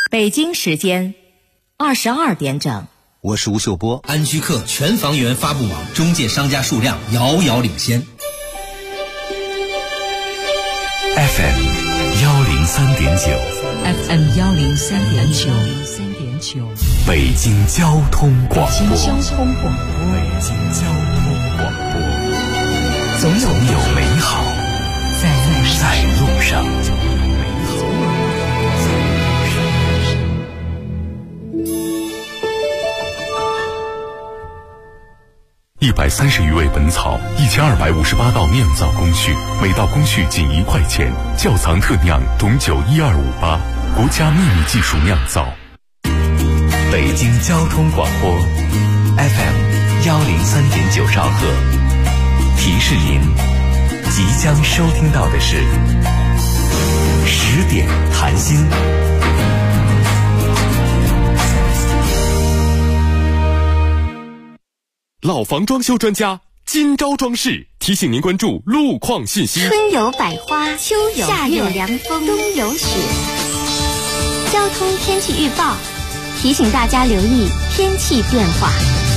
北京时间22点整。 我是吴秀波。 安居客全房源发布网中介商家数量遥遥领先。 FM 103.9 FM 103.9 北京交通广播。 北京交通广播，总有美好在路上。130余味本草，1258道酿造工序，每道工序仅1块钱。窖藏特酿董酒12588，国家秘密技术酿造。北京交通广播 FM 103.9兆赫，提示您即将收听到的是10点谈心。 老房装修专家今朝装饰提醒您关注路况信息。 春有百花，秋有夏有凉风，冬有雪。交通天气预报提醒大家留意天气变化。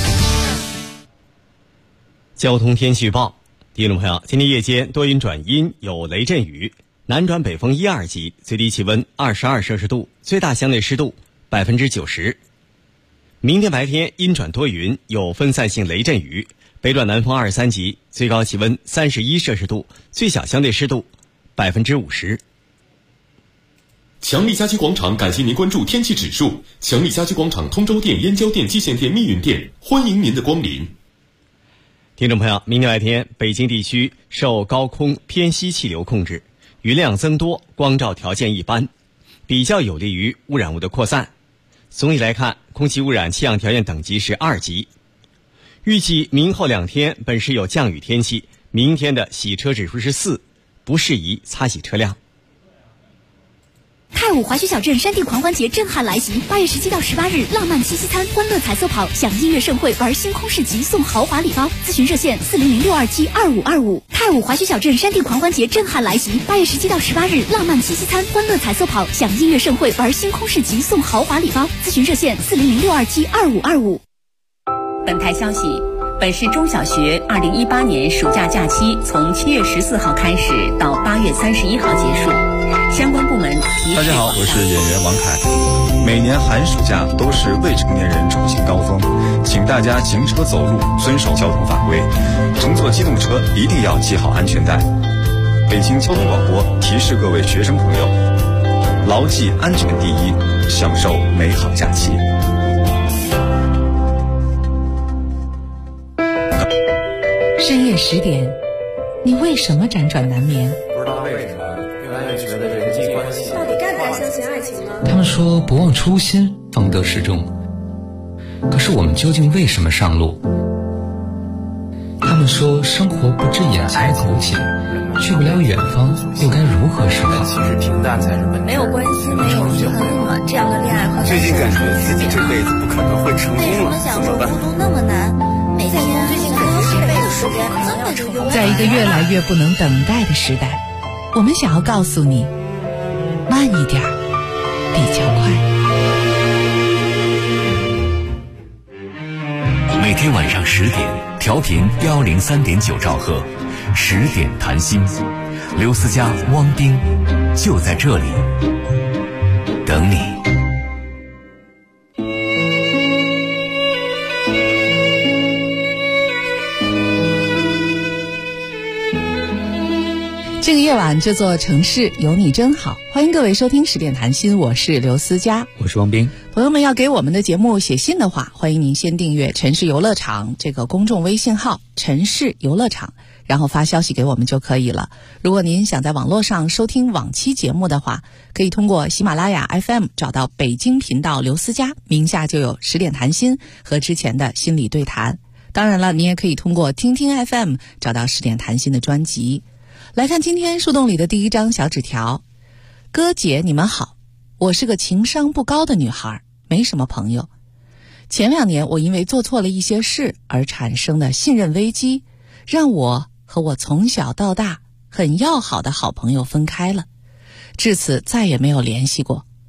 交通天气预报，听众朋友，今天夜间多云转阴，有雷阵雨，南转北风1、2级，最低气温22摄氏度，最大相对湿度90%。明天白天阴转多云，有分散性雷阵雨，北转南风2、3级，最高气温31摄氏度，最小相对湿度50%。 强力家居广场感谢您关注天气指数。强力家居广场通州店、燕郊店、蓟县店、密云店，欢迎您的光临。 听众朋友，明天白天北京地区受高空偏西气流控制，云量增多，光照条件一般，比较有利于污染物的扩散。总体来看，空气污染气象条件等级是2级。预计明后2天本市有降雨天气，明天的洗车指数是4，不适宜擦洗车辆。 太武华胥小镇山地狂欢节震撼来袭，8月17到18日，浪漫七夕餐、欢乐彩色跑、享音乐盛会、玩星空市集、送豪华礼包。咨询热线400-627-2525。太武华胥小镇山地狂欢节震撼来袭，8月17到18日，浪漫七夕餐、欢乐彩色跑、享音乐盛会、玩星空市集、送豪华礼包。咨询热线400-627-2525。 本台消息，本市中小学2018年暑假假期从7月14号开始到8月31号结束。相关部门大家好，我是演员王凯。每年寒暑假都是未成年人出行高峰，请大家行车走路遵守交通法规，乘坐机动车一定要系好安全带。北京交通广播提示各位学生朋友，牢记安全第一，享受美好假期。 深夜10点，你为什么辗转难眠？ 不知道为什么越来越觉得人际关系到底该不该相信爱情呢？ 他们说不忘初心，方得始终。可是我们究竟为什么上路？他们说生活不止眼前苟且，去不了远方，又该如何是好？ 其实平淡才是本质。 没有关系，没有很暖，这样的恋爱和最近感觉自己这辈子不可能会成功了，怎么办？ 孤独那么难，每天最近感觉这辈子时间可能要成功。 在一个越来越不能等待的时代，我们想要告诉你，慢一点比较快。 每天晚上10点，调频103.9兆赫，10点谈心，刘思佳、汪冰就在这里等你。 这个夜晚这座城市有你真好，欢迎各位收听10点谈心，我是刘思佳， 我是王斌。 朋友们要给我们的节目写信的话，欢迎您先订阅城市游乐场这个公众微信号城市游乐场，然后发消息给我们就可以了。如果您想在网络上收听往期节目的话，可以通过喜马拉雅 FM 找到北京频道刘思佳，名下就有10点谈心和之前的心理对谈。当然了，你也可以通过听听 FM 找到10点谈心的专辑。来看今天树洞里的第一张小纸条。哥姐你们好，我是个情商不高的女孩，没什么朋友。前2年我因为做错了一些事而产生的信任危机，让我和我从小到大很要好的好朋友分开了，至此再也没有联系过。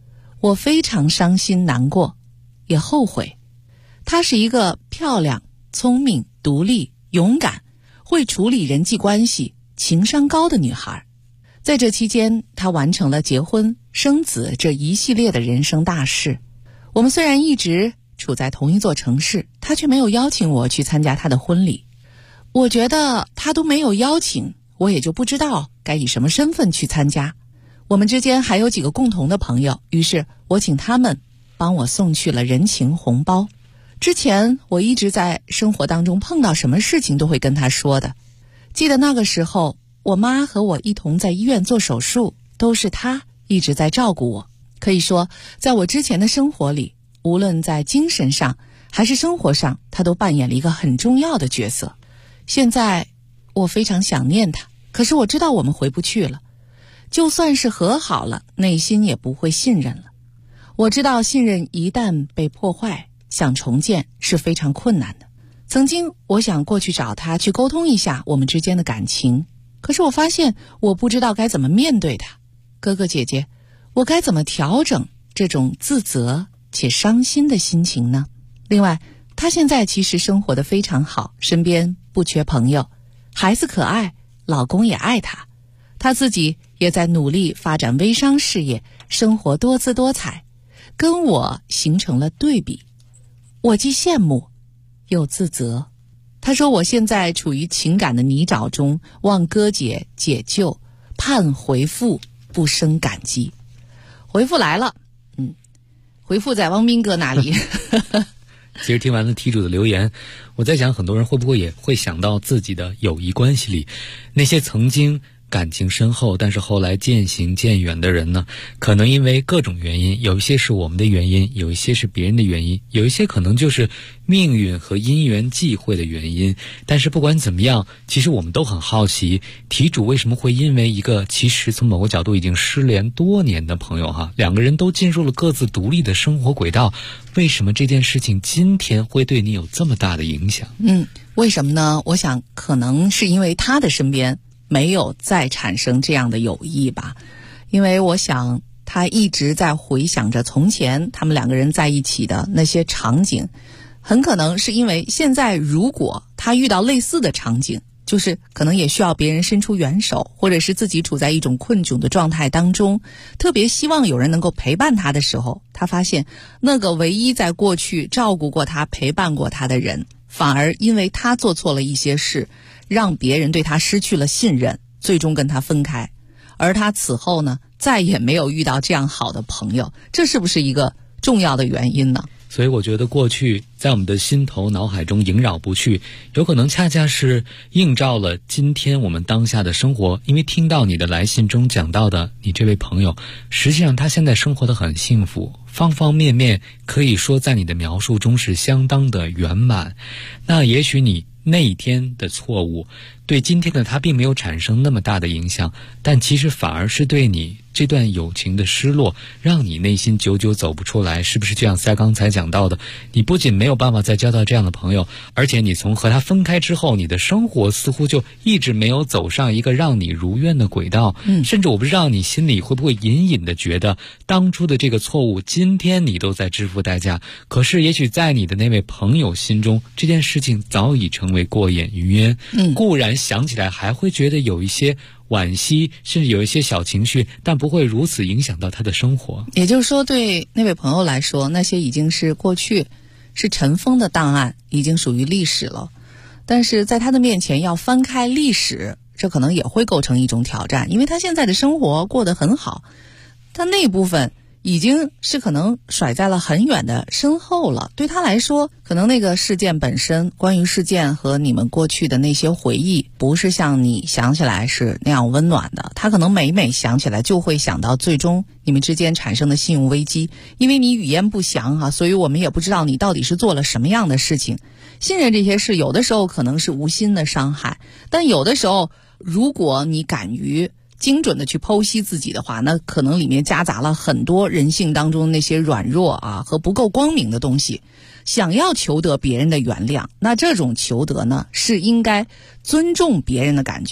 我非常伤心难过，也后悔。她是一个漂亮、聪明、独立、勇敢，会处理人际关系、情商高的女孩。在这期间，她完成了结婚、生子这一系列的人生大事。我们虽然一直处在同一座城市，她却没有邀请我去参加她的婚礼。我觉得她都没有邀请，我也就不知道该以什么身份去参加。我们之间还有几个共同的朋友，于是我请他们帮我送去了人情红包。之前我一直在生活当中碰到什么事情都会跟他说的。记得那个时候，我妈和我一同在医院做手术，都是他一直在照顾我。可以说，在我之前的生活里，无论在精神上还是生活上，他都扮演了一个很重要的角色。现在我非常想念他，可是我知道我们回不去了。就算是和好了，内心也不会信任了。我知道信任一旦被破坏，想重建是非常困难的。曾经我想过去找他，去沟通一下我们之间的感情，可是我发现我不知道该怎么面对他。哥哥姐姐，我该怎么调整这种自责且伤心的心情呢？另外，他现在其实生活得非常好，身边不缺朋友，孩子可爱，老公也爱他，他自己也在努力发展微商事业，生活多姿多彩，跟我形成了对比。我既羡慕又自责。他说我现在处于情感的泥沼中，望哥姐解救，盼回复，不生感激。回复来了，回复在汪斌哥那里。 其实听完了题主的留言，我在想很多人会不会也会想到自己的友谊关系里，那些曾经感情深厚但是后来渐行渐远的人呢，可能因为各种原因，有一些是我们的原因，有一些是别人的原因，有一些可能就是命运和因缘际会的原因。但是不管怎么样，其实我们都很好奇，题主为什么会因为一个其实从某个角度已经失联多年的朋友两个人都进入了各自独立的生活轨道，为什么这件事情今天会对你有这么大的影响？ 为什么呢？我想可能是因为他的身边没有再产生这样的友谊吧。因为我想他一直在回想着从前他们两个人在一起的那些场景，很可能是因为现在如果他遇到类似的场景，就是可能也需要别人伸出援手，或者是自己处在一种困窘的状态当中，特别希望有人能够陪伴他的时候，他发现那个唯一在过去照顾过他、陪伴过他的人，反而因为他做错了一些事，让别人对他失去了信任，最终跟他分开。而他此后呢，再也没有遇到这样好的朋友，这是不是一个重要的原因呢？ 所以我觉得过去在我们的心头脑海中萦绕不去，有可能恰恰是映照了今天我们当下的生活。因为听到你的来信中讲到的你这位朋友，实际上他现在生活得很幸福，方方面面可以说在你的描述中是相当的圆满。那也许你那一天的错误对今天的他并没有产生那么大的影响，但其实反而是对你这段友情的失落，让你内心久久走不出来。是不是就像刚才讲到的，你不仅没有办法再交到这样的朋友，而且你从和他分开之后，你的生活似乎就一直没有走上一个让你如愿的轨道。甚至我不知道你心里会不会隐隐的觉得，当初的这个错误今天你都在支付代价，可是也许在你的那位朋友心中，这件事情早已成为过眼云烟。固然想起来还会觉得有一些惋惜，甚至有一些小情绪，但不会如此影响到他的生活。 也就是说，对那位朋友来说，那些已经是过去，是尘封的档案，已经属于历史了。但是在他的面前要翻开历史，这可能也会构成一种挑战，因为他现在的生活过得很好，他那部分已经是可能甩在了很远的身后了。对他来说，可能那个事件本身，关于事件和你们过去的那些回忆，不是像你想起来是那样温暖的。他可能每想起来就会想到最终你们之间产生的信用危机，因为你语言不详所以我们也不知道你到底是做了什么样的事情。信任这些事有的时候可能是无心的伤害，但有的时候如果你敢于精准的去剖析自己的话，那可能里面夹杂了很多人性当中那些软弱和不够光明的东西。想要求得别人的原谅，那这种求得呢，是应该尊重别人的感觉。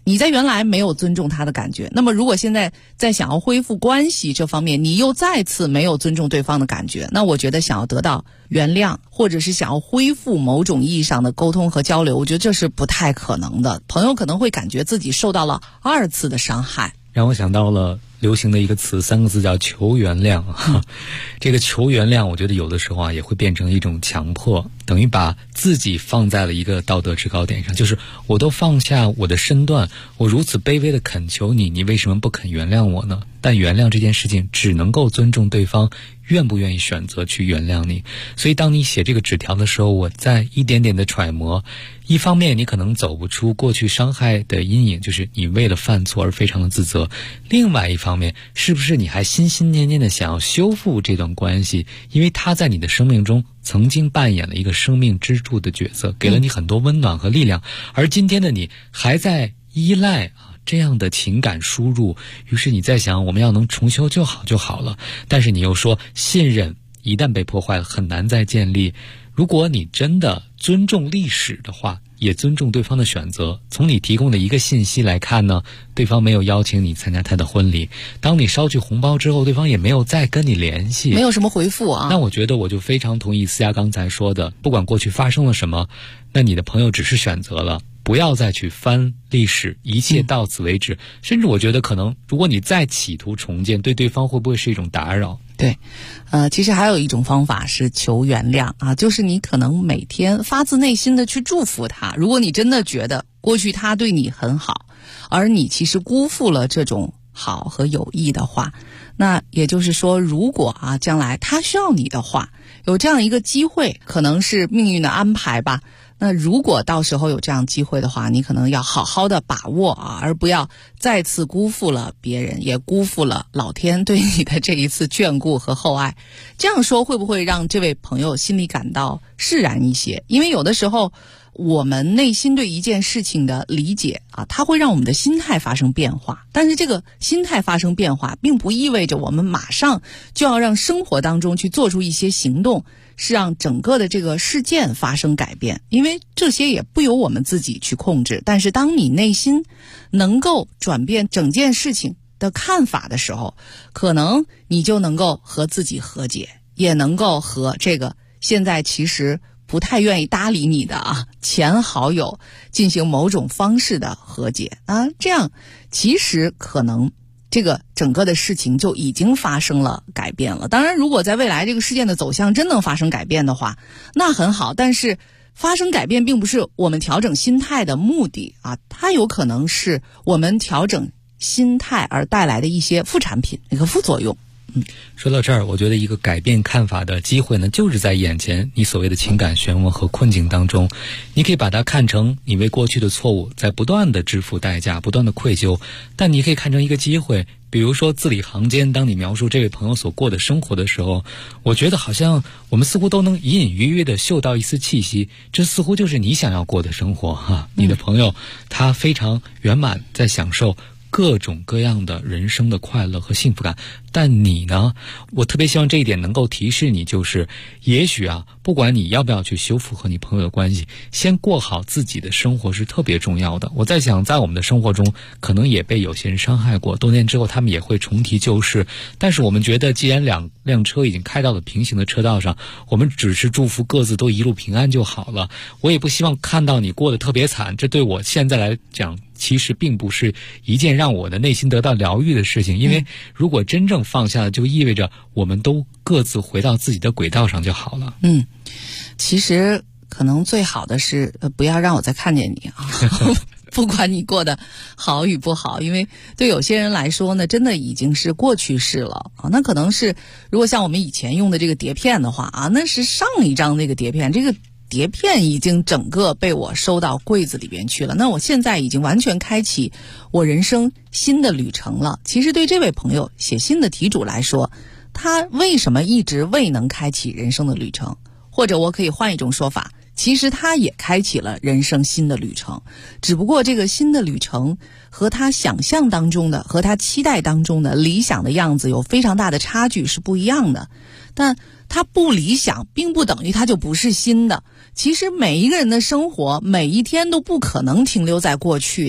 你在原来没有尊重他的感觉，那么如果现在在想要恢复关系这方面，你又再次没有尊重对方的感觉，那我觉得想要得到原谅，或者是想要恢复某种意义上的沟通和交流，我觉得这是不太可能的。朋友可能会感觉自己受到了2次的伤害。 让我想到了流行的一个词，3个字叫求原谅。这个求原谅，我觉得有的时候也会变成一种强迫，等于把自己放在了一个道德制高点上，就是我都放下我的身段，我如此卑微的恳求你，你为什么不肯原谅我呢？但原谅这件事情只能够尊重对方愿不愿意选择去原谅你。所以当你写这个纸条的时候，我在一点点的揣摩，一方面你可能走不出过去伤害的阴影，就是你为了犯错而非常的自责，另外一方面是不是你还心心念念的想要修复这段关系，因为他在你的生命中曾经扮演了一个生命支柱的角色，给了你很多温暖和力量，而今天的你还在依赖这样的情感输入，于是你在想我们要能重修就好了，但是你又说信任一旦被破坏了很难再建立。如果你真的尊重历史的话，也尊重对方的选择。从你提供的一个信息来看呢，对方没有邀请你参加他的婚礼，当你捎去红包之后，对方也没有再跟你联系， 没有什么回复啊。 那我觉得我就非常同意思佳刚才说的，不管过去发生了什么，那你的朋友只是选择了不要再去翻历史，一切到此为止。甚至我觉得可能如果你再企图重建，对对方会不会是一种打扰？ 对，其实还有一种方法是求原谅啊，就是你可能每天发自内心的去祝福他。如果你真的觉得过去他对你很好，而你其实辜负了这种好和友谊的话，那也就是说，如果将来他需要你的话，有这样一个机会，可能是命运的安排吧。那如果到时候有这样机会的话，你可能要好好的把握而不要再次辜负了别人，也辜负了老天对你的这一次眷顾和厚爱。这样说会不会让这位朋友心里感到释然一些？因为有的时候我们内心对一件事情的理解它会让我们的心态发生变化，但是这个心态发生变化并不意味着我们马上就要让生活当中去做出一些行动，是让整个的这个事件发生改变，因为这些也不由我们自己去控制。但是当你内心能够转变整件事情的看法的时候，可能你就能够和自己和解，也能够和这个现在其实不太愿意搭理你的前好友进行某种方式的和解这样其实可能这个整个的事情就已经发生了改变了。当然如果在未来这个事件的走向真能发生改变的话，那很好，但是发生改变并不是我们调整心态的目的它有可能是我们调整心态而带来的一些副产品，一个副作用。 说到这儿，我觉得一个改变看法的机会呢，就是在眼前你所谓的情感漩涡和困境当中，你可以把它看成你为过去的错误在不断的支付代价，不断的愧疚，但你可以看成一个机会。比如说字里行间，当你描述这位朋友所过的生活的时候，我觉得好像我们似乎都能隐隐约约的嗅到一丝气息，这似乎就是你想要过的生活你的朋友他非常圆满，在享受各种各样的人生的快乐和幸福感。但你呢，我特别希望这一点能够提示你，就是也许不管你要不要去修复和你朋友的关系，先过好自己的生活是特别重要的。我在想，在我们的生活中可能也被有些人伤害过，多年之后他们也会重提旧事，但是我们觉得既然两辆车已经开到了平行的车道上，我们只是祝福各自都一路平安就好了。我也不希望看到你过得特别惨，这对我现在来讲其实并不是一件让我的内心得到疗愈的事情，因为如果真正放下了，就意味着我们都各自回到自己的轨道上就好了。 其实可能最好的是不要让我再看见你不管你过得好与不好，因为对有些人来说呢，真的已经是过去式了那可能是如果像我们以前用的这个碟片的话那是上一张那个碟片，这个碟片已经整个被我收到柜子里边去了，那我现在已经完全开启我人生新的旅程了。其实对这位朋友写信的题主来说，他为什么一直未能开启人生的旅程？或者我可以换一种说法，其实他也开启了人生新的旅程，只不过这个新的旅程和他想象当中的，和他期待当中的理想的样子有非常大的差距，是不一样的。但他不理想并不等于他就不是新的，其实每一个人的生活每一天都不可能停留在过去的，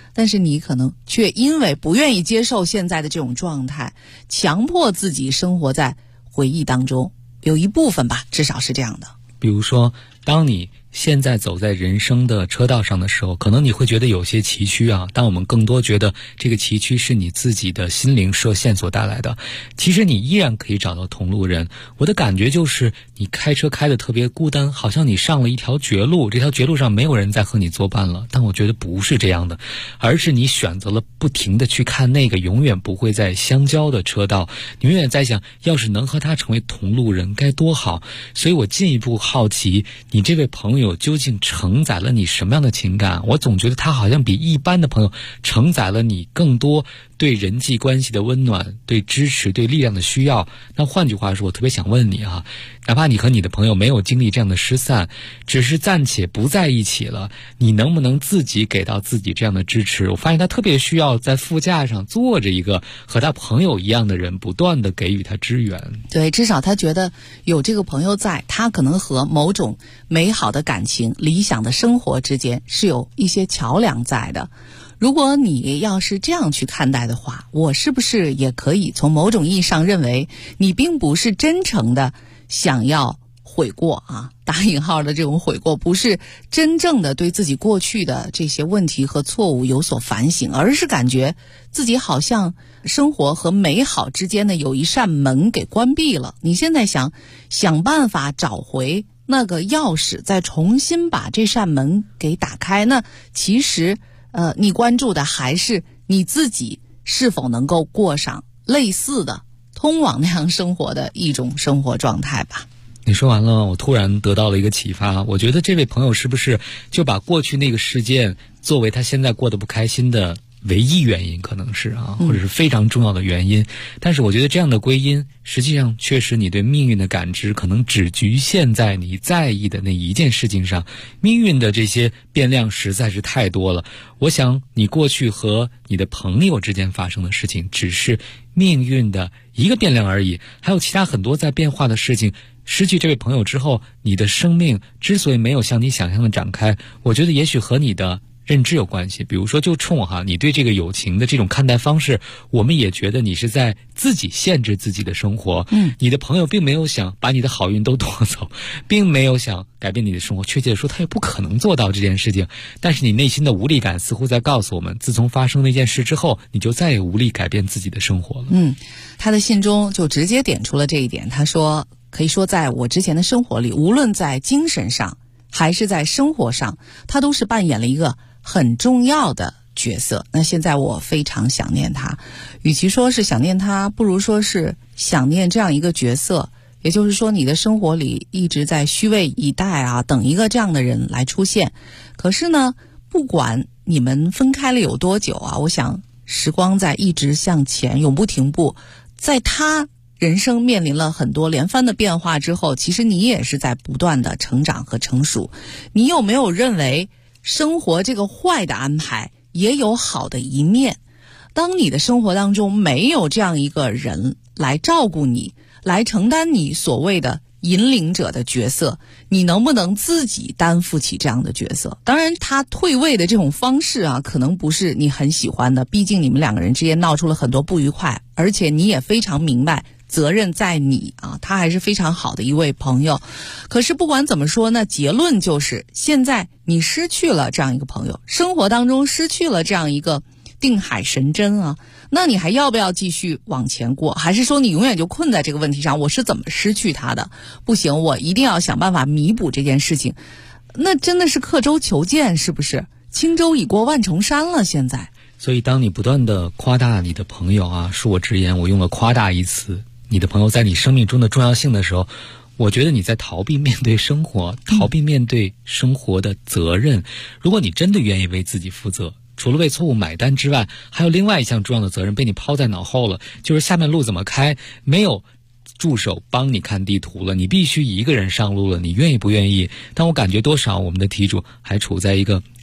但是你可能却因为不愿意接受现在的这种状态，强迫自己生活在回忆当中，有一部分吧，至少是这样的。 比如说，当你现在走在人生的车道上的时候，可能你会觉得有些崎岖啊，但我们更多觉得这个崎岖是你自己的心灵设限所带来的。其实你依然可以找到同路人。我的感觉就是你开车开得特别孤单，好像你上了一条绝路，这条绝路上没有人再和你作伴了。但我觉得不是这样的，而是你选择了不停地去看那个永远不会再相交的车道，你永远在想，要是能和他成为同路人该多好。所以我进一步好奇，你这位朋友究竟承载了你什么样的情感？我总觉得他好像比一般的朋友承载了你更多对人际关系的温暖、对支持、对力量的需要。那换句话说，我特别想问你啊，哪怕你和你的朋友没有经历这样的失散，只是暂且不在一起了，你能不能自己给到自己这样的支持？我发现他特别需要在副驾上坐着一个和他朋友一样的人，不断的给予他支援。 对，至少他觉得有这个朋友在，他可能和某种美好的感情、理想的生活之间是有一些桥梁在的。如果你要是这样去看待的话，我是不是也可以从某种意义上认为，你并不是真诚的想要悔过啊，打引号的这种悔过，不是真正的对自己过去的这些问题和错误有所反省，而是感觉自己好像生活和美好之间的有一扇门给关闭了。你现在想办法找回那个钥匙，再重新把这扇门给打开，那其实你关注的还是你自己是否能够过上类似的通往那样生活的一种生活状态吧。 你说完了，我突然得到了一个启发，我觉得这位朋友是不是就把过去那个事件作为他现在过得不开心的唯一原因，可能是啊，或者是非常重要的原因。但是我觉得这样的归因，实际上确实你对命运的感知可能只局限在你在意的那一件事情上，命运的这些变量实在是太多了。我想你过去和你的朋友之间发生的事情，只是命运的一个变量而已，还有其他很多在变化的事情。失去这位朋友之后，你的生命之所以没有像你想象的展开，我觉得也许和你的认知有关系。比如说就冲你对这个友情的这种看待方式，我们也觉得你是在自己限制自己的生活。你的朋友并没有想把你的好运都夺走，并没有想改变你的生活，确切的说他也不可能做到这件事情。但是你内心的无力感似乎在告诉我们，自从发生那件事之后，你就再也无力改变自己的生活了。 他的信中就直接点出了这一点。他说，可以说在我之前的生活里，无论在精神上还是在生活上，他都是扮演了一个很重要的角色。那现在我非常想念他，与其说是想念他，不如说是想念这样一个角色。也就是说，你的生活里一直在虚位以待啊，等一个这样的人来出现。可是呢，不管你们分开了有多久啊，我想时光在一直向前，永不停步。在他人生面临了很多连番的变化之后，其实你也是在不断的成长和成熟。你有没有认为生活这个坏的安排也有好的一面？当你的生活当中没有这样一个人来照顾你，来承担你所谓的引领者的角色，你能不能自己担负起这样的角色？当然他退位的这种方式啊，可能不是你很喜欢的，毕竟你们两个人之间闹出了很多不愉快，而且你也非常明白责任在你啊，他还是非常好的一位朋友。可是不管怎么说呢，结论就是现在你失去了这样一个朋友，生活当中失去了这样一个定海神针啊，那你还要不要继续往前过？还是说你永远就困在这个问题上，我是怎么失去他的？不行，我一定要想办法弥补这件事情。那真的是刻舟求剑，是不是？轻舟已过万重山了现在。 所以当你不断的夸大你的朋友啊，恕我直言，我用了夸大一词，你的朋友在你生命中的重要性的时候，我觉得你在逃避面对生活，逃避面对生活的责任。如果你真的愿意为自己负责，除了为错误买单之外，还有另外一项重要的责任被你抛在脑后了，就是下面路怎么开，没有助手帮你看地图了，你必须一个人上路了，你愿意不愿意？但我感觉多少我们的题主还处在一个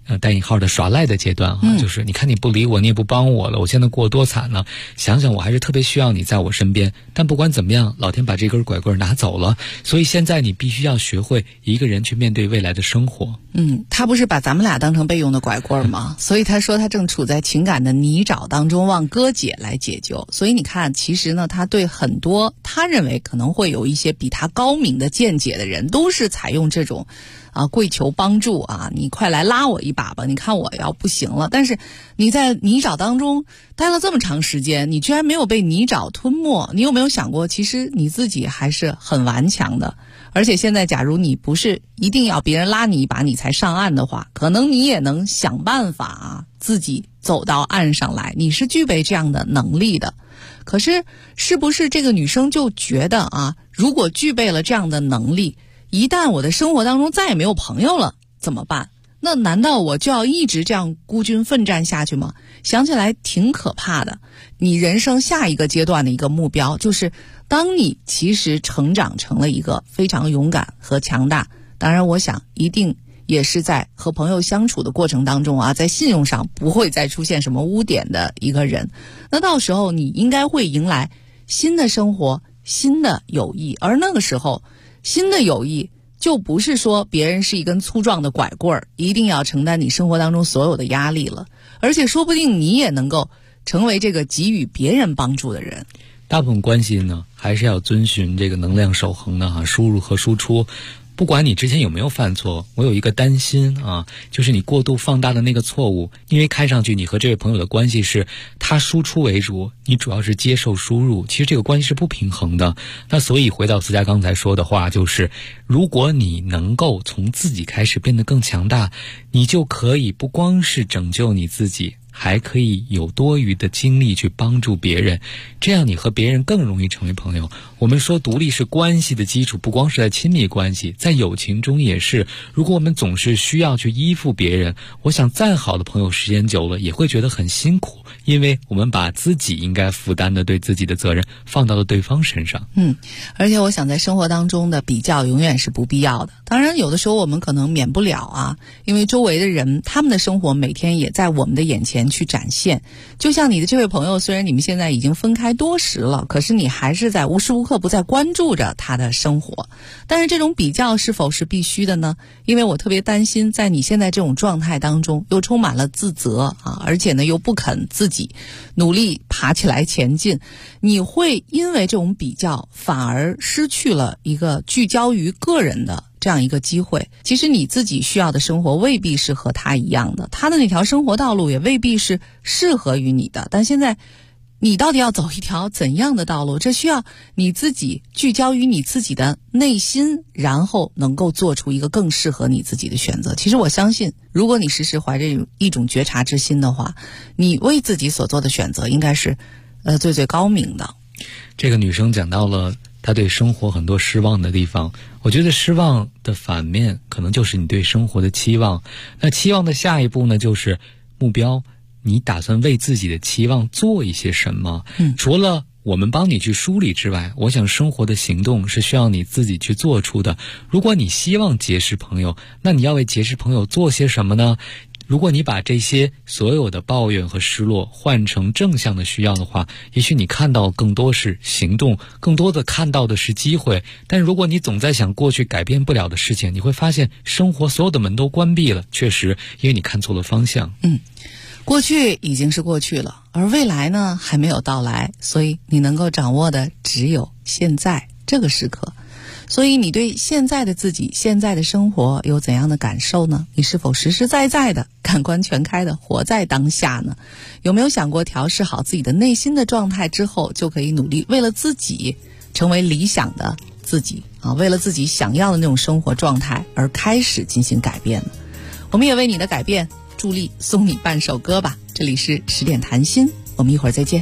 带引号的耍赖的阶段就是你看你不理我，你也不帮我了，我现在过多惨了，想想我还是特别需要你在我身边，但不管怎么样，老天把这根拐棍拿走了，所以现在你必须要学会一个人去面对未来的生活。 他不是把咱们俩当成备用的拐棍吗？所以他说他正处在情感的泥沼当中，望哥姐来解救。所以你看，其实呢，他对很多他认为可能会有一些比他高明的见解的人，都是采用这种跪求帮助你快来拉我一把吧，你看我要不行了。但是你在泥沼当中待了这么长时间，你居然没有被泥沼吞没，你有没有想过其实你自己还是很顽强的？而且现在假如你不是一定要别人拉你一把你才上岸的话，可能你也能想办法自己走到岸上来，你是具备这样的能力的。可是是不是这个女生就觉得如果具备了这样的能力，一旦我的生活当中再也没有朋友了怎么办？那难道我就要一直这样孤军奋战下去吗？想起来挺可怕的。你人生下一个阶段的一个目标，就是当你其实成长成了一个非常勇敢和强大，当然我想一定也是在和朋友相处的过程当中在信用上不会再出现什么污点的一个人，那到时候你应该会迎来新的生活，新的友谊。而那个时候新的友谊就不是说别人是一根粗壮的拐棍儿，一定要承担你生活当中所有的压力了，而且说不定你也能够成为这个给予别人帮助的人。 大部分关系呢，还是要遵循这个能量守恒的输入和输出。不管你之前有没有犯错，我有一个担心就是你过度放大的那个错误，因为看上去你和这位朋友的关系是他输出为主，你主要是接受输入，其实这个关系是不平衡的。那所以回到思佳刚才说的话，就是如果你能够从自己开始变得更强大，你就可以不光是拯救你自己，还可以有多余的精力去帮助别人，这样你和别人更容易成为朋友。我们说独立是关系的基础，不光是在亲密关系，在友情中也是。如果我们总是需要去依附别人，我想再好的朋友时间久了也会觉得很辛苦，因为我们把自己应该负担的对自己的责任放到了对方身上。 而且我想在生活当中的比较永远是不必要的。当然有的时候我们可能免不了因为周围的人他们的生活每天也在我们的眼前去展现。就像你的这位朋友，虽然你们现在已经分开多时了，可是你还是在无时无刻不在关注着他的生活。但是这种比较是否是必须的呢？因为我特别担心在你现在这种状态当中又充满了自责而且呢又不肯自己努力爬起来前进，你会因为这种比较反而失去了一个聚焦于个人的这样一个机会。其实你自己需要的生活未必是和他一样的，他的那条生活道路也未必是适合于你的。但现在你到底要走一条怎样的道路，这需要你自己聚焦于你自己的内心，然后能够做出一个更适合你自己的选择。其实我相信，如果你时时怀着一种觉察之心的话，你为自己所做的选择应该是最最高明的。 这个女生讲到了她对生活很多失望的地方，我觉得失望的反面可能就是你对生活的期望。那期望的下一步呢，就是目标，你打算为自己的期望做一些什么？除了我们帮你去梳理之外，我想生活的行动是需要你自己去做出的。如果你希望结识朋友，那你要为结识朋友做些什么呢？如果你把这些所有的抱怨和失落换成正向的需要的话，也许你看到更多是行动，更多的看到的是机会。但如果你总在想过去改变不了的事情，你会发现生活所有的门都关闭了，确实因为你看错了方向。 过去已经是过去了，而未来呢还没有到来，所以你能够掌握的只有现在这个时刻。所以你对现在的自己，现在的生活有怎样的感受呢？你是否实实在在的感官全开的活在当下呢？有没有想过调试好自己的内心的状态之后，就可以努力为了自己成为理想的自己为了自己想要的那种生活状态而开始进行改变呢？我们也为你的改变助力，送你半首歌吧。这里是10点谈心，我们一会儿再见。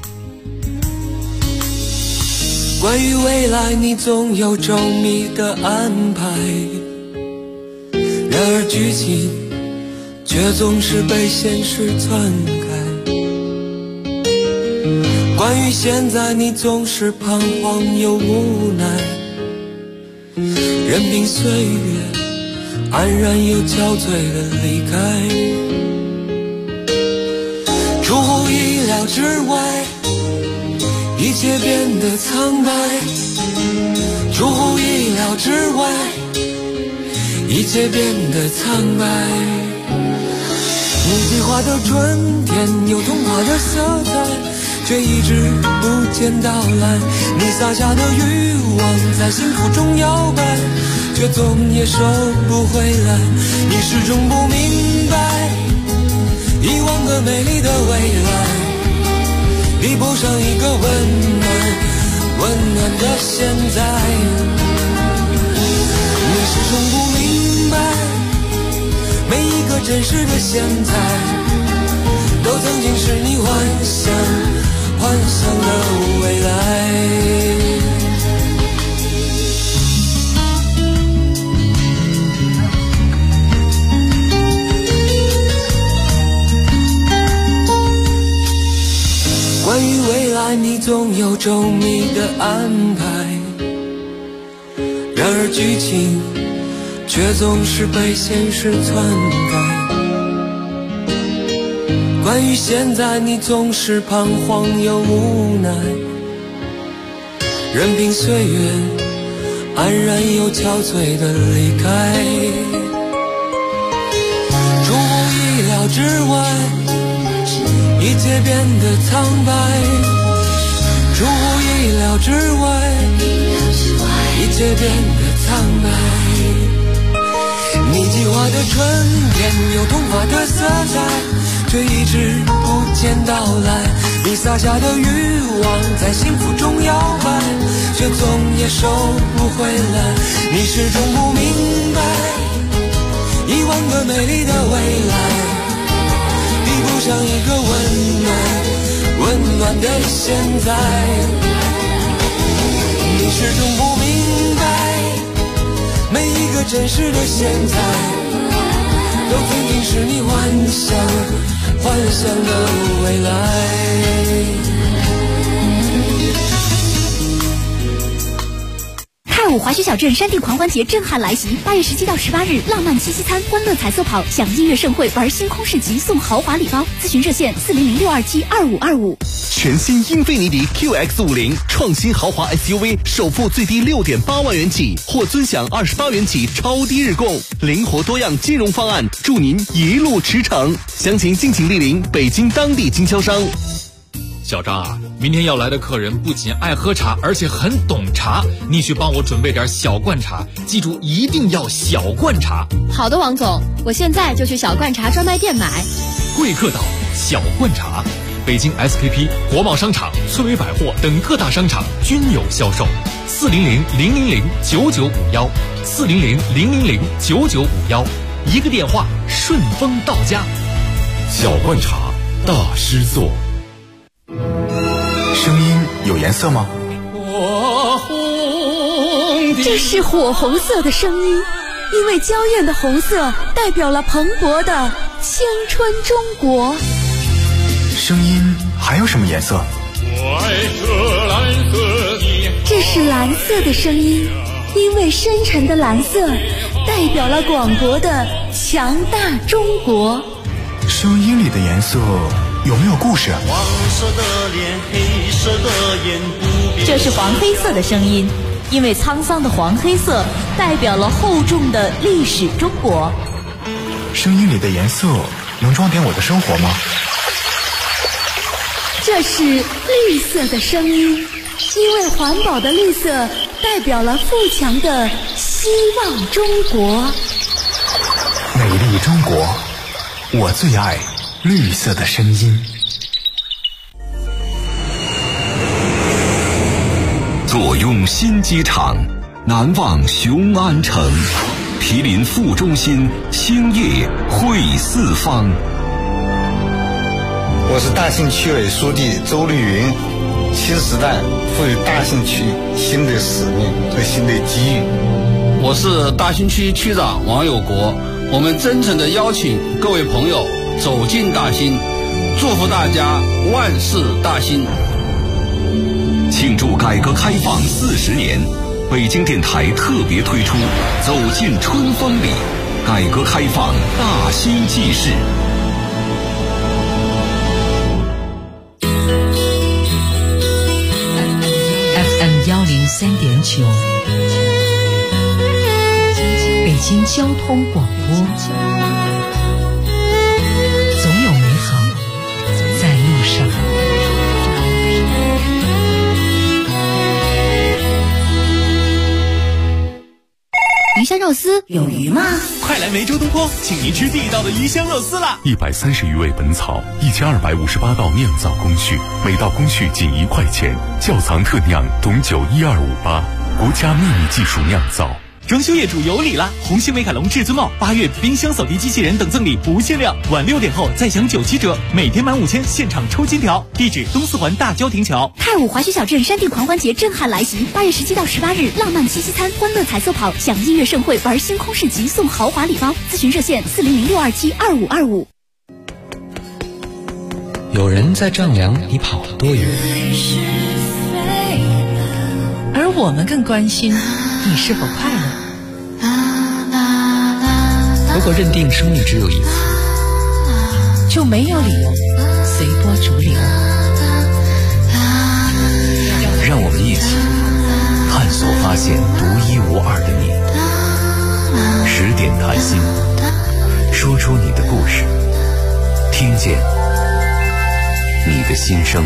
关于未来你总有周密的安排，然而剧情却总是被现实篡改。关于现在你总是彷徨又无奈，任凭岁月安然又憔悴地离开。 出乎意料之外，一切变得苍白。出乎意料之外，一切变得苍白。你计划的春天有童话的色彩，却一直不见到来。你撒下的欲望在幸福中摇摆，却总也收不回来。你始终不明白，10000个美丽的未来比不上一个温暖的现在。你始终不明白，每一个真实的现在都曾经是你幻想的未来。关于未来，你总有周密的安排，然而剧情却总是被现实篡改。关于现在，你总是彷徨又无奈，任凭岁月安然又憔悴地离开。出乎意料之外，一切变得苍白。出乎意料之外，一切变得苍白。你计划的春天有童话的色彩，却一直不见到来。你撒下的欲望在幸福中摇摆，却总也收不回来。你始终不明白，10000个美丽的未来比不上一个温暖的现在。你始终不明白，每一个真实的现在都曾经是你幻想的未来。 太武滑雪小镇山地狂欢节震撼来袭，8月17到18日，浪漫七夕餐、欢乐彩色跑、享音乐盛会、玩星空市集、送豪华礼包。咨询热线400-627-2525。 全新英菲尼迪 QX50 创新豪华 SUV， 首付最低6.8万元起，或尊享28元起超低日供，灵活多样金融方案，祝您一路驰骋。详情敬请莅临北京当地经销商。 小张啊，明天要来的客人不仅爱喝茶，而且很懂茶，你去帮我准备点小罐茶，记住一定要小罐茶。 好的，王总，我现在就去小罐茶专卖店买。 贵客岛小罐茶，北京 SKP、国贸商场、村委百货等各大商场均有销售。400-000-9951 400-000-9951，一个电话顺丰到家。 小罐茶大师座。 声音有颜色吗？ 这是火红色的声音，因为娇艳的红色代表了蓬勃的青春中国。 声音还有什么颜色？ 我爱这蓝色的。 这是蓝色的声音，因为深沉的蓝色代表了广博的强大中国。 声音里的颜色有没有故事？ 黄色的脸，黑色的眼，不变。 这是黄黑色的声音，因为沧桑的黄黑色代表了厚重的历史中国。 声音里的颜色能装点我的生活吗？ 这是绿色的声音，因为环保的绿色代表了富强的希望中国。 美丽中国，我最爱绿色的声音。 坐拥新机场，难忘雄安城，毗邻副中心，兴业汇四方。 我是大兴区委书记周绿云。新时代赋予大兴区新的使命和新的机遇。 我是大兴区区长王有国。我们真诚地邀请各位朋友走进大兴，祝福大家万事大兴。 庆祝改革开放40年，北京电台特别推出走进春风里，改革开放大兴纪事。 93.9，北京交通广播，总有美好在路上。 鱼香肉丝有鱼吗？ 快来梅州东坡，请您吃地道的鱼香肉丝啦 ！130余味本草，1258道酿造工序，每道工序仅1块钱，窖藏特酿董酒12588，国家秘密技术酿造。 装修业主有礼啦！红星美凯龙至尊帽8月冰箱扫地机器人等赠礼不限量，晚6点后再享97折，每天满5000现场抽金条。地址东四环大郊亭桥。 太武滑雪小镇山地狂欢节震撼来袭，8月17到18日，浪漫七夕餐、欢乐彩色跑，享音乐盛会，玩星空市集，送豪华礼包。咨询热线400-627-2525。 有人在丈量你跑了多远， 而我们更关心你是否快乐。 如果认定生命只有一次， 就没有理由随波逐流。 让我们一起探索发现独一无二的你。10点谈心，说出你的故事，听见你的心声。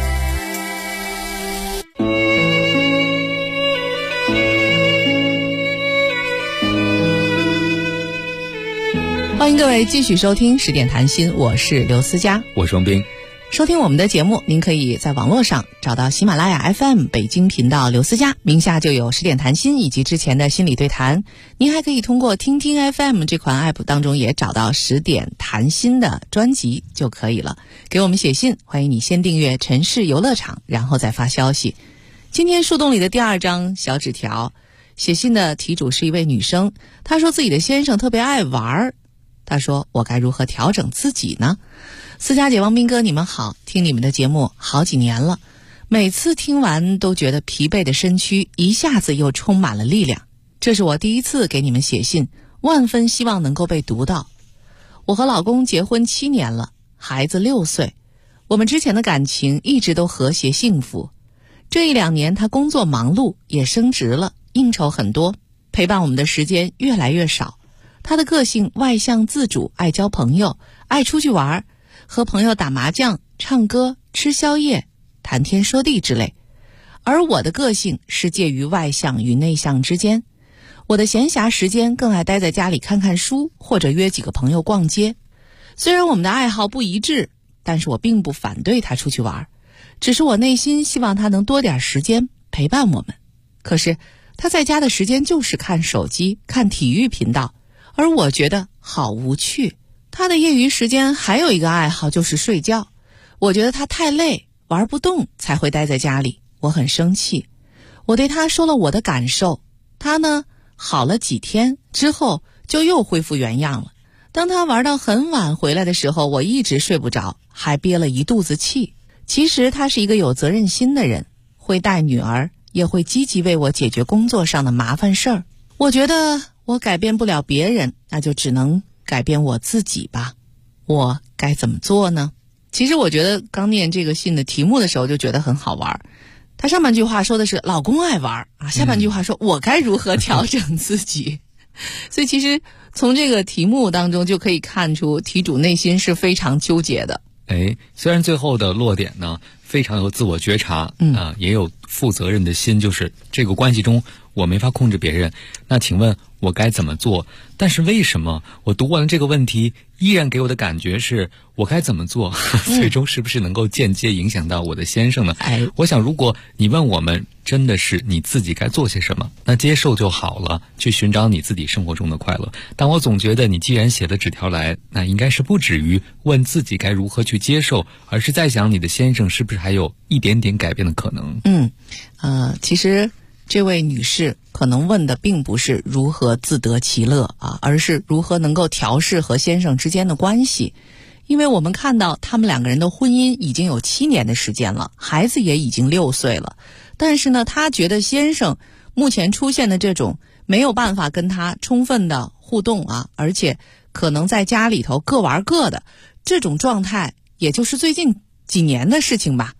欢迎各位继续收听10点谈心，我是刘思佳， 我是王斌。 收听我们的节目，您可以在网络上找到喜马拉雅 FM 北京频道刘思佳，名下就有10点谈心以及之前的心理对谈。您还可以通过听听 FM 这款 app 当中也找到10点谈心的专辑就可以了。给我们写信，欢迎你先订阅城市游乐场，然后再发消息。今天树洞里的第2张小纸条，写信的题主是一位女生，她说自己的先生特别爱玩，她说我该如何调整自己呢？思佳姐、王斌哥，你们好，听你们的节目好几年了，每次听完都觉得疲惫的身躯一下子又充满了力量。这是我第一次给你们写信，万分希望能够被读到。我和老公结婚7年了，孩子6岁，我们之前的感情一直都和谐幸福。这1-2年他工作忙碌，也升职了，应酬很多，陪伴我们的时间越来越少。他的个性外向自主，爱交朋友，爱出去玩，和朋友打麻将、唱歌、吃宵夜、谈天说地之类。而我的个性是介于外向与内向之间，我的闲暇时间更爱待在家里看看书，或者约几个朋友逛街。虽然我们的爱好不一致，但是我并不反对他出去玩，只是我内心希望他能多点时间陪伴我们。可是他在家的时间就是看手机、看体育频道，而我觉得好无趣。他的业余时间还有一个爱好就是睡觉，我觉得他太累，玩不动才会待在家里，我很生气。我对他说了我的感受，他呢好了几天之后就又恢复原样了。当他玩到很晚回来的时候，我一直睡不着，还憋了一肚子气。其实他是一个有责任心的人，会带女儿，也会积极为我解决工作上的麻烦事儿。我觉得我改变不了别人，那就只能改变我自己吧。我该怎么做呢？其实我觉得刚念这个信的题目的时候就觉得很好玩。他上半句话说的是老公爱玩啊，下半句话说我该如何调整自己。所以其实从这个题目当中就可以看出题主内心是非常纠结的。 虽然最后的落点呢非常有自我觉察，也有负责任的心，就是这个关系中我没法控制别人，那请问我该怎么做？但是为什么我读完了这个问题依然给我的感觉是我该怎么做最终是不是能够间接影响到我的先生呢？我想如果你问我们真的是你自己该做些什么，那接受就好了，去寻找你自己生活中的快乐。但我总觉得你既然写了纸条来，那应该是不止于问自己该如何去接受，而是在想你的先生是不是还有一点点改变的可能。 其实这位女士可能问的并不是如何自得其乐而是如何能够调适和先生之间的关系。因为我们看到他们2个人的婚姻已经有7年的时间了，孩子也已经6岁了，但是呢，她觉得先生目前出现的这种没有办法跟他充分的互动而且可能在家里头各玩各的这种状态，也就是最近几年的事情吧。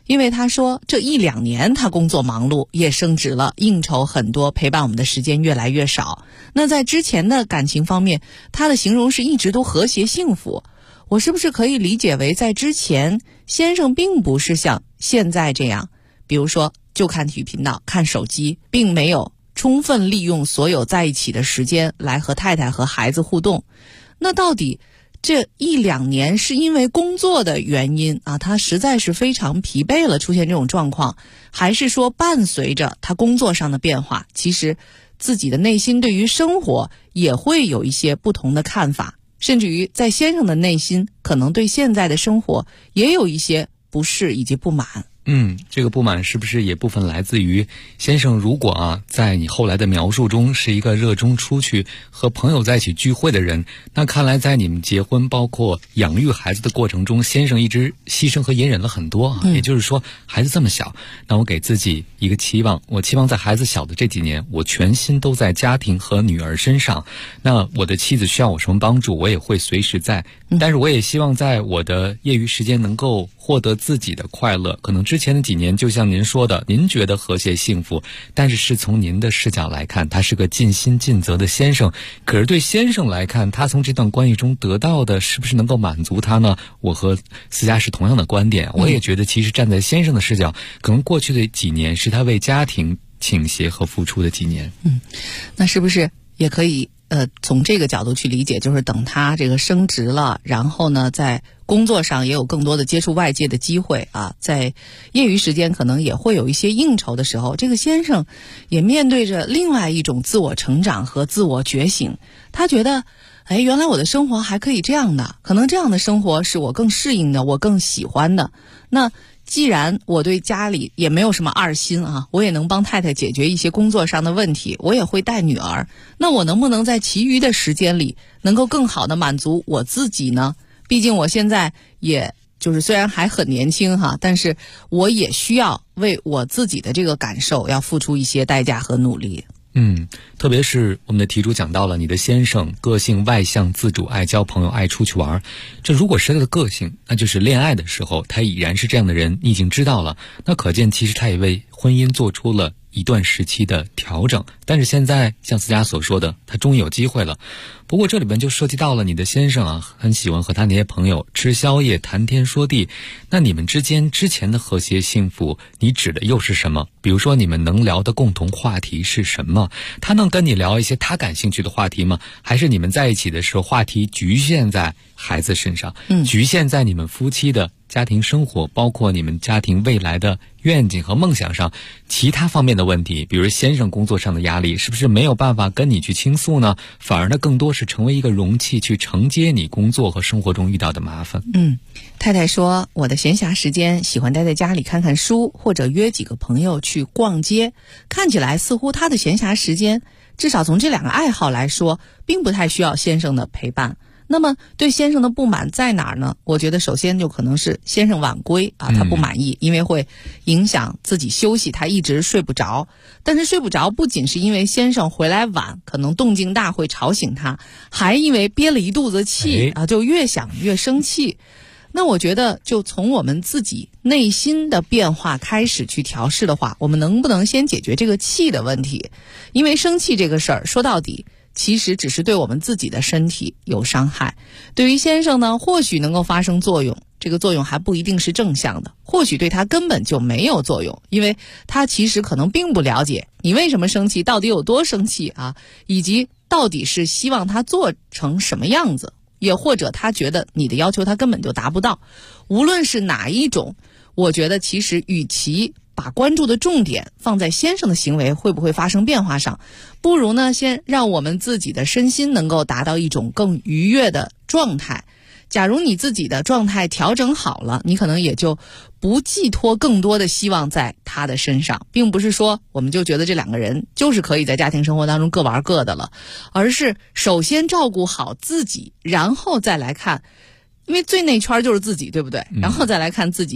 因为他说这1-2年他工作忙碌，也升职了，应酬很多，陪伴我们的时间越来越少。那在之前的感情方面，他的形容是一直都和谐幸福。我是不是可以理解为在之前先生并不是像现在这样，比如说就看体育频道看手机，并没有充分利用所有在一起的时间来和太太和孩子互动？那到底这1-2年是因为工作的原因啊，他实在是非常疲惫了出现这种状况，还是说伴随着他工作上的变化，其实自己的内心对于生活也会有一些不同的看法，甚至于在先生的内心可能对现在的生活也有一些不适以及不满。 这个不满是不是也部分来自于先生如果在你后来的描述中是一个热衷出去和朋友在一起聚会的人，那看来在你们结婚包括养育孩子的过程中，先生一直牺牲和隐忍了很多也就是说孩子这么小，那我给自己一个期望，我期望在孩子小的这几年我全心都在家庭和女儿身上，那我的妻子需要我什么帮助我也会随时在，但是我也希望在我的业余时间能够获得自己的快乐。可能之前的几年就像您说的，您觉得和谐幸福，但是从您的视角来看，他是个尽心尽责的先生，可是对先生来看，他从这段关系中得到的是不是能够满足他呢？我和思佳是同样的观点，我也觉得其实站在先生的视角，可能过去的几年是他为家庭倾斜和付出的几年。 那是不是也可以从这个角度去理解，就是等他这个升职了，然后呢在工作上也有更多的接触外界的机会啊，在业余时间可能也会有一些应酬的时候，这个先生也面对着另外一种自我成长和自我觉醒，他觉得原来我的生活还可以这样的，可能这样的生活是我更适应的，我更喜欢的。那既然我对家里也没有什么二心啊，我也能帮太太解决一些工作上的问题，我也会带女儿，那我能不能在其余的时间里能够更好的满足我自己呢？毕竟我现在也就是虽然还很年轻哈，但是我也需要为我自己的这个感受要付出一些代价和努力。 特别是我们的题主讲到了你的先生个性外向自主，爱交朋友，爱出去玩，这如果是他的个性，那就是恋爱的时候他已然是这样的人，你已经知道了，那可见其实他也为婚姻做出了一段时期的调整，但是现在像思佳所说的，他终于有机会了。不过这里边就涉及到了你的先生很喜欢和他那些朋友吃宵夜谈天说地，那你们之间之前的和谐幸福你指的又是什么？比如说你们能聊的共同话题是什么？他能跟你聊一些他感兴趣的话题吗？还是你们在一起的时候话题局限在孩子身上，局限在你们夫妻的家庭生活，包括你们家庭未来的愿景和梦想上，其他方面的问题，比如先生工作上的压力，是不是没有办法跟你去倾诉呢？反而呢，更多是成为一个容器去承接你工作和生活中遇到的麻烦。 太太说我的闲暇时间喜欢待在家里看看书，或者约几个朋友去逛街，看起来似乎他的闲暇时间至少从这2个爱好来说并不太需要先生的陪伴。那么对先生的不满在哪儿呢？我觉得首先就可能是先生晚归他不满意，因为会影响自己休息，他一直睡不着。但是睡不着不仅是因为先生回来晚，可能动静大会吵醒他，还因为憋了一肚子气就越想越生气。那我觉得就从我们自己内心的变化开始去调试的话，我们能不能先解决这个气的问题？因为生气这个事儿说到底其实只是对我们自己的身体有伤害，对于先生呢或许能够发生作用，这个作用还不一定是正向的，或许对他根本就没有作用，因为他其实可能并不了解你为什么生气，到底有多生气以及到底是希望他做成什么样子，也或者他觉得你的要求他根本就达不到。无论是哪一种，我觉得其实与其把关注的重点放在先生的行为会不会发生变化上，不如呢先让我们自己的身心能够达到一种更愉悦的状态。假如你自己的状态调整好了，你可能也就不寄托更多的希望在他的身上，并不是说我们就觉得这2个人就是可以在家庭生活当中各玩各的了，而是首先照顾好自己，然后再来看，因为最内圈就是自己，对不对？然后再来看自己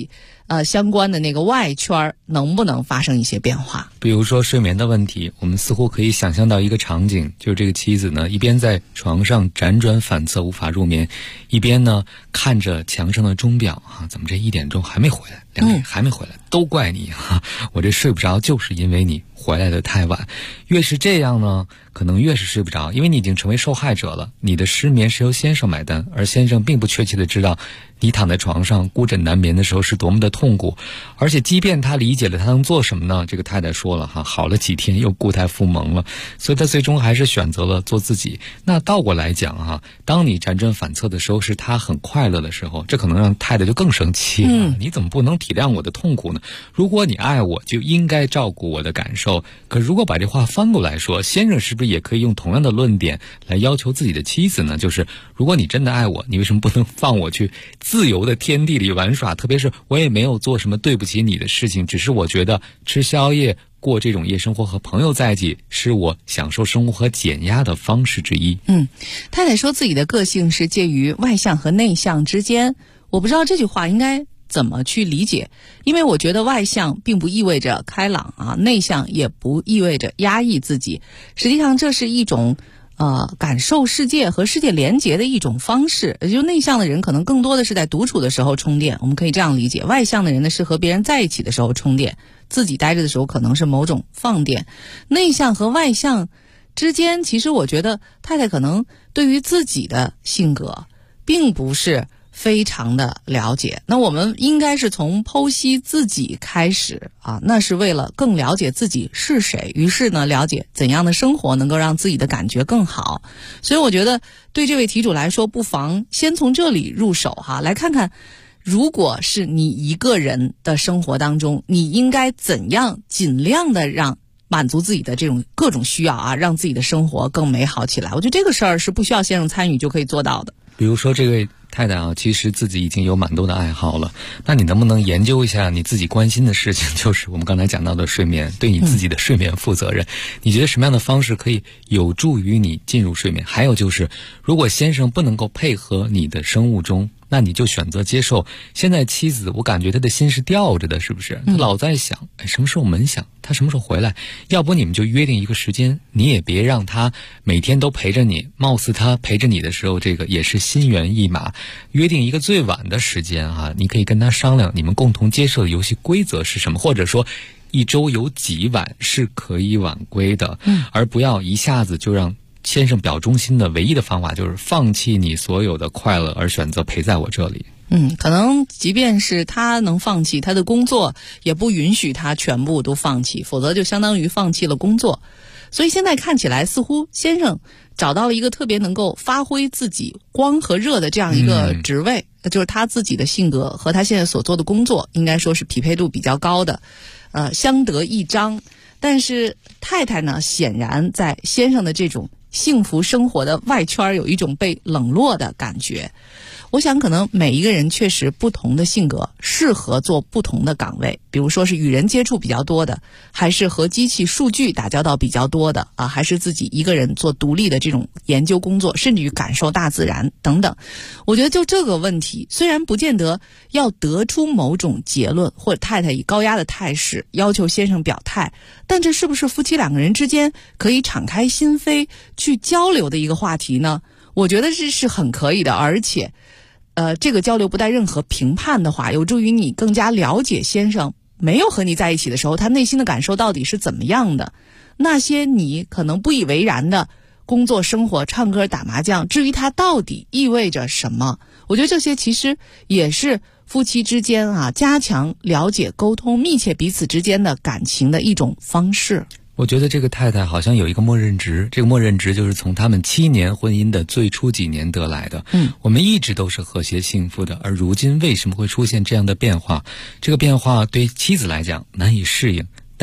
相关的那个外圈能不能发生一些变化？ 比如说睡眠的问题，我们似乎可以想象到一个场景，就是这个妻子呢，一边在床上辗转反侧无法入眠，一边呢看着墙上的钟表怎么这1点钟还没回来，2点还没回来，都怪你我这睡不着就是因为你回来的太晚。越是这样呢，可能越是睡不着，因为你已经成为受害者了。你的失眠是由先生买单，而先生并不确切的知道你躺在床上孤枕难眠的时候是多么的痛苦。而且即便他理解了，他能做什么呢？这个太太说了好了几天又故态复萌了，所以他最终还是选择了做自己。那倒过来讲当你辗转反侧的时候，是他很快乐的时候，这可能让太太就更生气了。你怎么不能体谅我的痛苦呢？如果你爱我，就应该照顾我的感受。可如果把这话翻过来说，先生是不是也可以用同样的论点来要求自己的妻子呢？就是如果你真的爱我，你为什么不能放我去自由的天地里玩耍？特别是我也没有做什么对不起你的事情，只是我觉得吃宵夜过这种夜生活和朋友在一起是我享受生活和减压的方式之一。 太太说自己的个性是介于外向和内向之间，我不知道这句话应该怎么去理解，因为我觉得外向并不意味着开朗内向也不意味着压抑自己，实际上这是一种感受世界和世界连结的一种方式。也就内向的人可能更多的是在独处的时候充电，我们可以这样理解。外向的人呢是和别人在一起的时候充电，自己待着的时候可能是某种放电。内向和外向之间，其实我觉得太太可能对于自己的性格并不是非常的了解。那我们应该是从剖析自己开始那是为了更了解自己是谁，于是呢了解怎样的生活能够让自己的感觉更好。所以我觉得对这位题主来说，不妨先从这里入手来看看，如果是你一个人的生活当中，你应该怎样尽量的让满足自己的这种各种需要让自己的生活更美好起来。我觉得这个事儿是不需要先生参与就可以做到的。 比如说这位太太其实自己已经有蛮多的爱好了，那你能不能研究一下你自己关心的事情，就是我们刚才讲到的睡眠，对你自己的睡眠负责任。你觉得什么样的方式可以有助于你进入睡眠？还有就是如果先生不能够配合你的生物钟，那你就选择接受。现在妻子我感觉他的心是吊着的，是不是？他老在想什么时候我们想他什么时候回来，要不你们就约定一个时间，你也别让他每天都陪着你，貌似他陪着你的时候这个也是心猿意马。约定一个最晚的时间你可以跟他商量你们共同接受的游戏规则是什么，或者说一周有几晚是可以晚归的，而不要一下子就让先生表忠心的唯一的方法就是放弃你所有的快乐，而选择陪在我这里。 可能即便是他能放弃他的工作，也不允许他全部都放弃，否则就相当于放弃了工作。所以现在看起来似乎先生找到了一个特别能够发挥自己光和热的这样一个职位，就是他自己的性格和他现在所做的工作应该说是匹配度比较高的，相得益彰。但是太太呢，显然在先生的这种幸福生活的外圈有一种被冷落的感觉。我想可能每一个人确实不同的性格适合做不同的岗位，比如说是与人接触比较多的，还是和机器数据打交道比较多的还是自己一个人做独立的这种研究工作，甚至于感受大自然等等。我觉得就这个问题，虽然不见得要得出某种结论，或者太太以高压的态势要求先生表态，但这是不是夫妻两个人之间可以敞开心扉去交流的一个话题呢？我觉得这是很可以的，而且这个交流不带任何评判的话，有助于你更加了解先生没有和你在一起的时候他内心的感受到底是怎么样的。那些你可能不以为然的工作生活唱歌打麻将，至于它到底意味着什么，我觉得这些其实也是夫妻之间加强了解沟通密切彼此之间的感情的一种方式。 我觉得这个太太好像有一个默认值，这个默认值就是从他们7年婚姻的最初几年得来的。我们一直都是和谐幸福的，而如今为什么会出现这样的变化？这个变化对妻子来讲难以适应，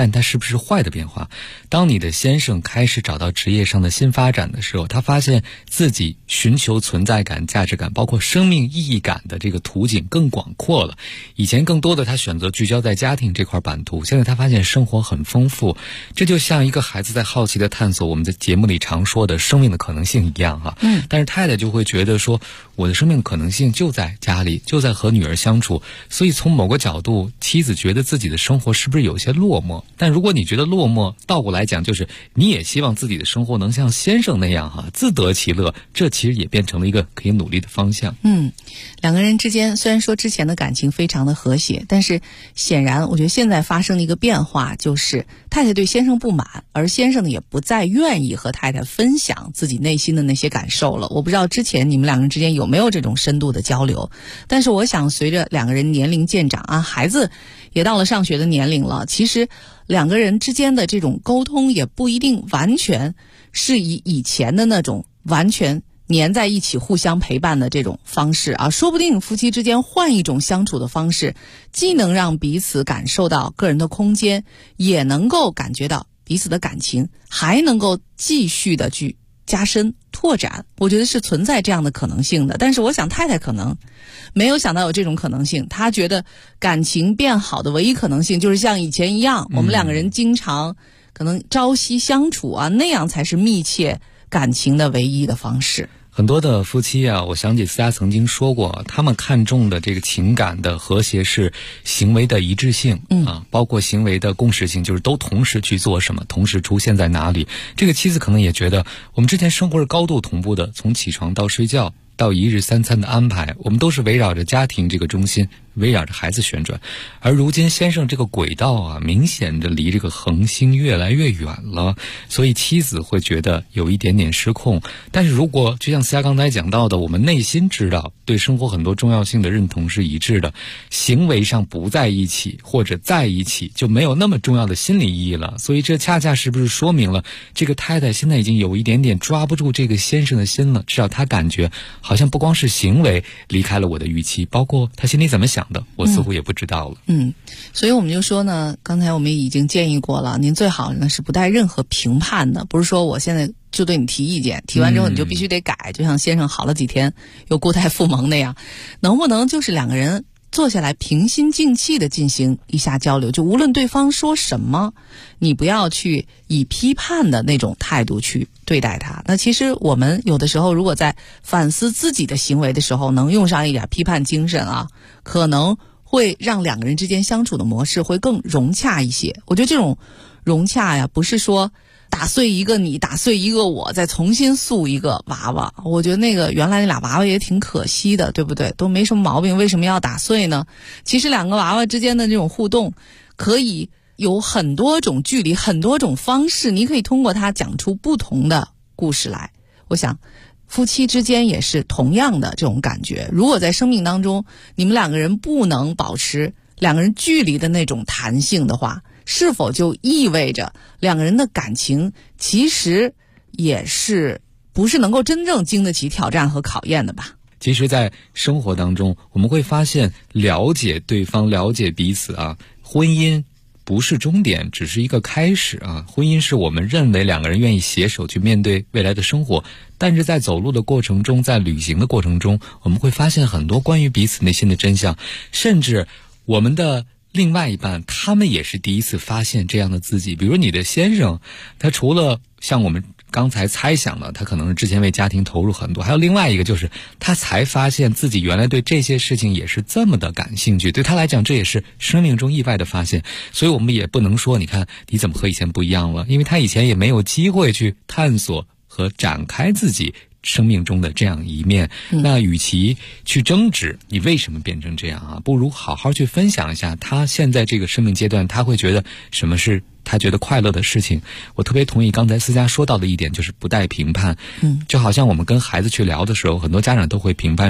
但它是不是坏的变化？当你的先生开始找到职业上的新发展的时候，他发现自己寻求存在感、价值感，包括生命意义感的这个途径更广阔了。以前更多的他选择聚焦在家庭这块版图，现在他发现生活很丰富。这就像一个孩子在好奇的探索我们在节目里常说的生命的可能性一样哈。但是太太就会觉得说，我的生命可能性就在家里，就在和女儿相处，所以从某个角度，妻子觉得自己的生活是不是有些落寞？但如果你觉得落寞，倒过来讲就是你也希望自己的生活能像先生那样哈，自得其乐，这其实也变成了一个可以努力的方向。 两个人之间虽然说之前的感情非常的和谐，但是显然我觉得现在发生的一个变化就是太太对先生不满，而先生呢也不再愿意和太太分享自己内心的那些感受了。我不知道之前你们两个人之间有没有这种深度的交流，但是我想随着两个人年龄渐长啊，孩子也到了上学的年龄了，其实两个人之间的这种沟通也不一定完全是以前的那种完全黏在一起互相陪伴的这种方式啊，说不定夫妻之间换一种相处的方式，既能让彼此感受到个人的空间，也能够感觉到彼此的感情，还能够继续的去加深拓展。我觉得是存在这样的可能性的。但是我想太太可能没有想到有这种可能性，她觉得感情变好的唯一可能性就是像以前一样，我们两个人经常可能朝夕相处啊，那样才是密切感情的唯一的方式。 很多的夫妻啊，我想起思佳曾经说过，他们看重的这个情感的和谐是行为的一致性包括行为的共识性，就是都同时去做什么，同时出现在哪里。这个妻子可能也觉得我们之前生活是高度同步的，从起床到睡觉到一日三餐的安排，我们都是围绕着家庭这个中心，围绕着孩子旋转。而如今先生这个轨道啊，明显的离这个恒星越来越远了，所以妻子会觉得有一点点失控。但是如果就像思佳刚才讲到的，我们内心知道对生活很多重要性的认同是一致的，行为上不在一起或者在一起就没有那么重要的心理意义了。所以这恰恰是不是说明了这个太太现在已经有一点点抓不住这个先生的心了，至少她感觉好像不光是行为离开了我的预期，包括他心里怎么想的，我似乎也不知道了。 所以我们就说呢，刚才我们已经建议过了，您最好呢是不带任何评判的，不是说我现在就对你提意见，提完之后你就必须得改，就像先生好了几天又固态复萌那样。能不能就是两个人坐下来平心静气的进行一下交流，就无论对方说什么，你不要去以批判的那种态度去对待他。那其实我们有的时候如果在反思自己的行为的时候能用上一点批判精神啊，可能会让两个人之间相处的模式会更融洽一些。我觉得这种融洽呀，不是说打碎一个你，打碎一个我，再重新塑一个娃娃。我觉得那个原来那俩娃娃也挺可惜的，对不对？都没什么毛病，为什么要打碎呢？其实两个娃娃之间的这种互动可以有很多种距离，很多种方式，你可以通过它讲出不同的故事来。我想夫妻之间也是同样的这种感觉。如果在生命当中你们两个人不能保持两个人距离的那种弹性的话，是否就意味着两个人的感情其实也是不是能够真正经得起挑战和考验的吧？ 其实在生活当中我们会发现，了解对方，了解彼此啊，婚姻不是终点，只是一个开始啊。婚姻是我们认为两个人愿意携手去面对未来的生活，但是在走路的过程中，在旅行的过程中，我们会发现很多关于彼此内心的真相，甚至我们的另外一半他们也是第一次发现这样的自己。比如你的先生，他除了像我们刚才猜想的，他可能是之前为家庭投入很多，还有另外一个就是他才发现自己原来对这些事情也是这么的感兴趣，对他来讲这也是生命中意外的发现。所以我们也不能说你看你怎么和以前不一样了，因为他以前也没有机会去探索和展开自己生命中的这样一面。那与其去争执你为什么变成这样啊，不如好好去分享一下他现在这个生命阶段他会觉得什么是他觉得快乐的事情。我特别同意刚才思佳说到的一点，就是不带评判。就好像我们跟孩子去聊的时候，很多家长都会评判说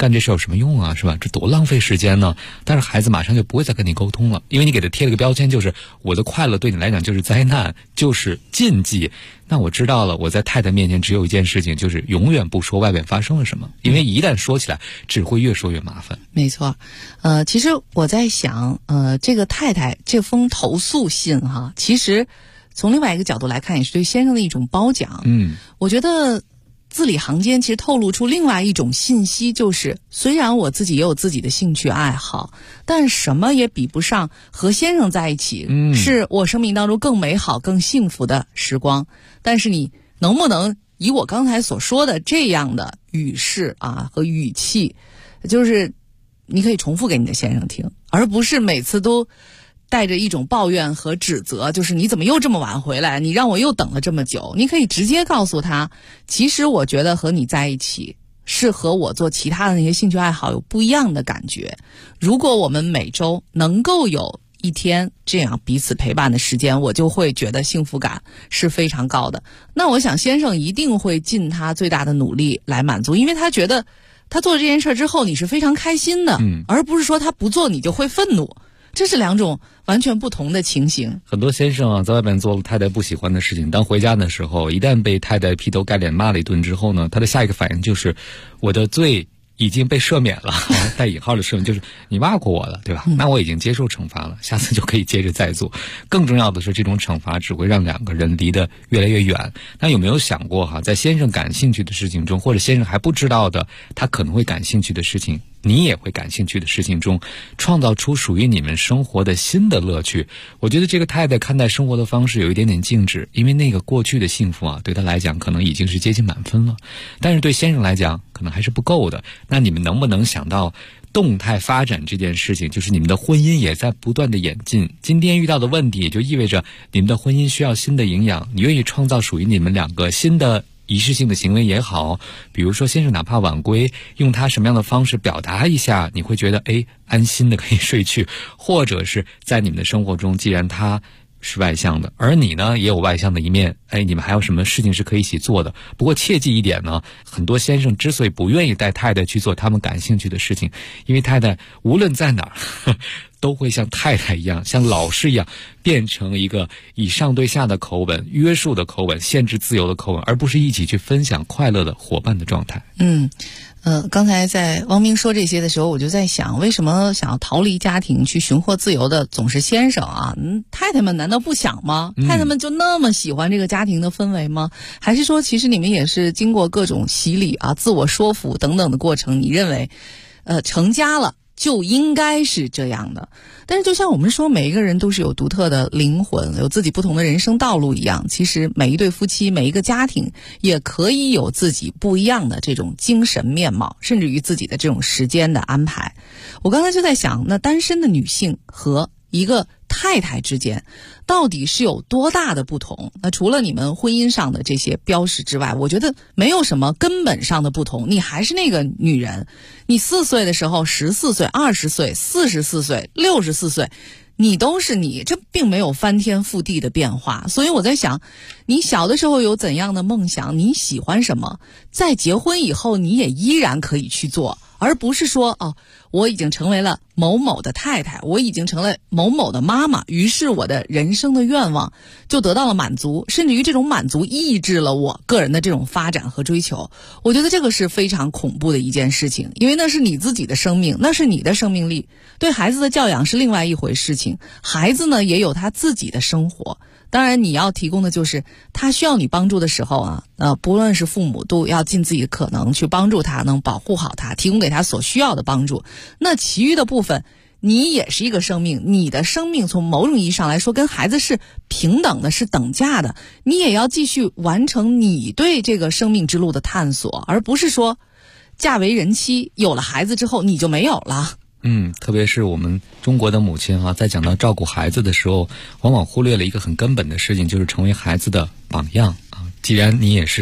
干这事有什么用啊，是吧？这多浪费时间呢。但是孩子马上就不会再跟你沟通了，因为你给他贴了个标签，就是我的快乐对你来讲就是灾难，就是禁忌。那我知道了，我在太太面前只有一件事情，就是永远不说外边发生了什么，因为一旦说起来只会越说越麻烦。 没错。其实我在想，这个太太这封投诉信哈，其实从另外一个角度来看也是对先生的一种褒奖。我觉得字里行间其实透露出另外一种信息，就是虽然我自己也有自己的兴趣爱好，但什么也比不上和先生在一起，是我生命当中更美好更幸福的时光。但是你能不能以我刚才所说的这样的语势啊和语气，就是你可以重复给你的先生听，而不是每次都带着一种抱怨和指责，就是你怎么又这么晚回来，你让我又等了这么久。你可以直接告诉他，其实我觉得和你在一起是和我做其他的那些兴趣爱好有不一样的感觉。如果我们每周能够有一天这样彼此陪伴的时间，我就会觉得幸福感是非常高的。那我想先生一定会尽他最大的努力来满足，因为他觉得他做这件事之后你是非常开心的，而不是说他不做你就会愤怒。这是两种完全不同的情形。 很多先生啊，在外面做了太太不喜欢的事情，当回家的时候，一旦被太太劈头盖脸骂了一顿之后呢，他的下一个反应就是我的罪已经被赦免了，带引号的赦免，就是你骂过我了，对吧？那我已经接受惩罚了，下次就可以接着再做。更重要的是，这种惩罚只会让两个人离得越来越远。那有没有想过哈，在先生感兴趣的事情中，或者先生还不知道的他可能会感兴趣的事情，你也会感兴趣的事情中，创造出属于你们生活的新的乐趣。我觉得这个太太看待生活的方式有一点点静止，因为那个过去的幸福啊，对她来讲可能已经是接近满分了，但是对先生来讲可能还是不够的。那你们能不能想到动态发展这件事情，就是你们的婚姻也在不断的演进，今天遇到的问题也就意味着你们的婚姻需要新的营养，你愿意创造属于你们两个新的仪式性的行为也好，比如说先生哪怕晚归，用他什么样的方式表达一下，你会觉得安心的可以睡去，或者是在你们的生活中，既然他是外向的，而你呢也有外向的一面，你们还有什么事情是可以一起做的。不过切记一点呢，很多先生之所以不愿意带太太去做他们感兴趣的事情，因为太太无论在哪儿都会像太太一样，像老师一样，变成一个以上对下的口吻，约束的口吻，限制自由的口吻，而不是一起去分享快乐的伙伴的状态。 刚才在汪明说这些的时候，我就在想，为什么想要逃离家庭去寻获自由的总是先生啊？太太们难道不想吗？太太们就那么喜欢这个家庭的氛围吗？还是说其实你们也是经过各种洗礼啊、自我说服等等的过程，你认为成家了就应该是这样的？但是就像我们说每一个人都是有独特的灵魂，有自己不同的人生道路一样，其实每一对夫妻每一个家庭也可以有自己不一样的这种精神面貌，甚至于自己的这种时间的安排。我刚才就在想，那单身的女性和一个太太之间到底是有多大的不同？那除了你们婚姻上的这些标识之外，我觉得没有什么根本上的不同。你还是那个女人，你4岁的时候14岁、20岁、44岁、64岁，你都是你，这并没有翻天覆地的变化。所以我在想，你小的时候有怎样的梦想，你喜欢什么，在结婚以后你也依然可以去做，而不是说我已经成为了某某的太太，我已经成了某某的妈妈，于是我的人生的愿望就得到了满足，甚至于这种满足抑制了我个人的这种发展和追求。我觉得这个是非常恐怖的一件事情，因为那是你自己的生命，那是你的生命力，对孩子的教养是另外一回事情。孩子呢也有他自己的生活，当然你要提供的就是他需要你帮助的时候不论是父母都要尽自己的可能去帮助他，能保护好他，提供给他所需要的帮助。那其余的部分，你也是一个生命，你的生命从某种意义上来说跟孩子是平等的，是等价的，你也要继续完成你对这个生命之路的探索，而不是说嫁为人妻有了孩子之后你就没有了。 特别是我们中国的母亲在讲到照顾孩子的时候，往往忽略了一个很根本的事情，就是成为孩子的榜样既然你也是个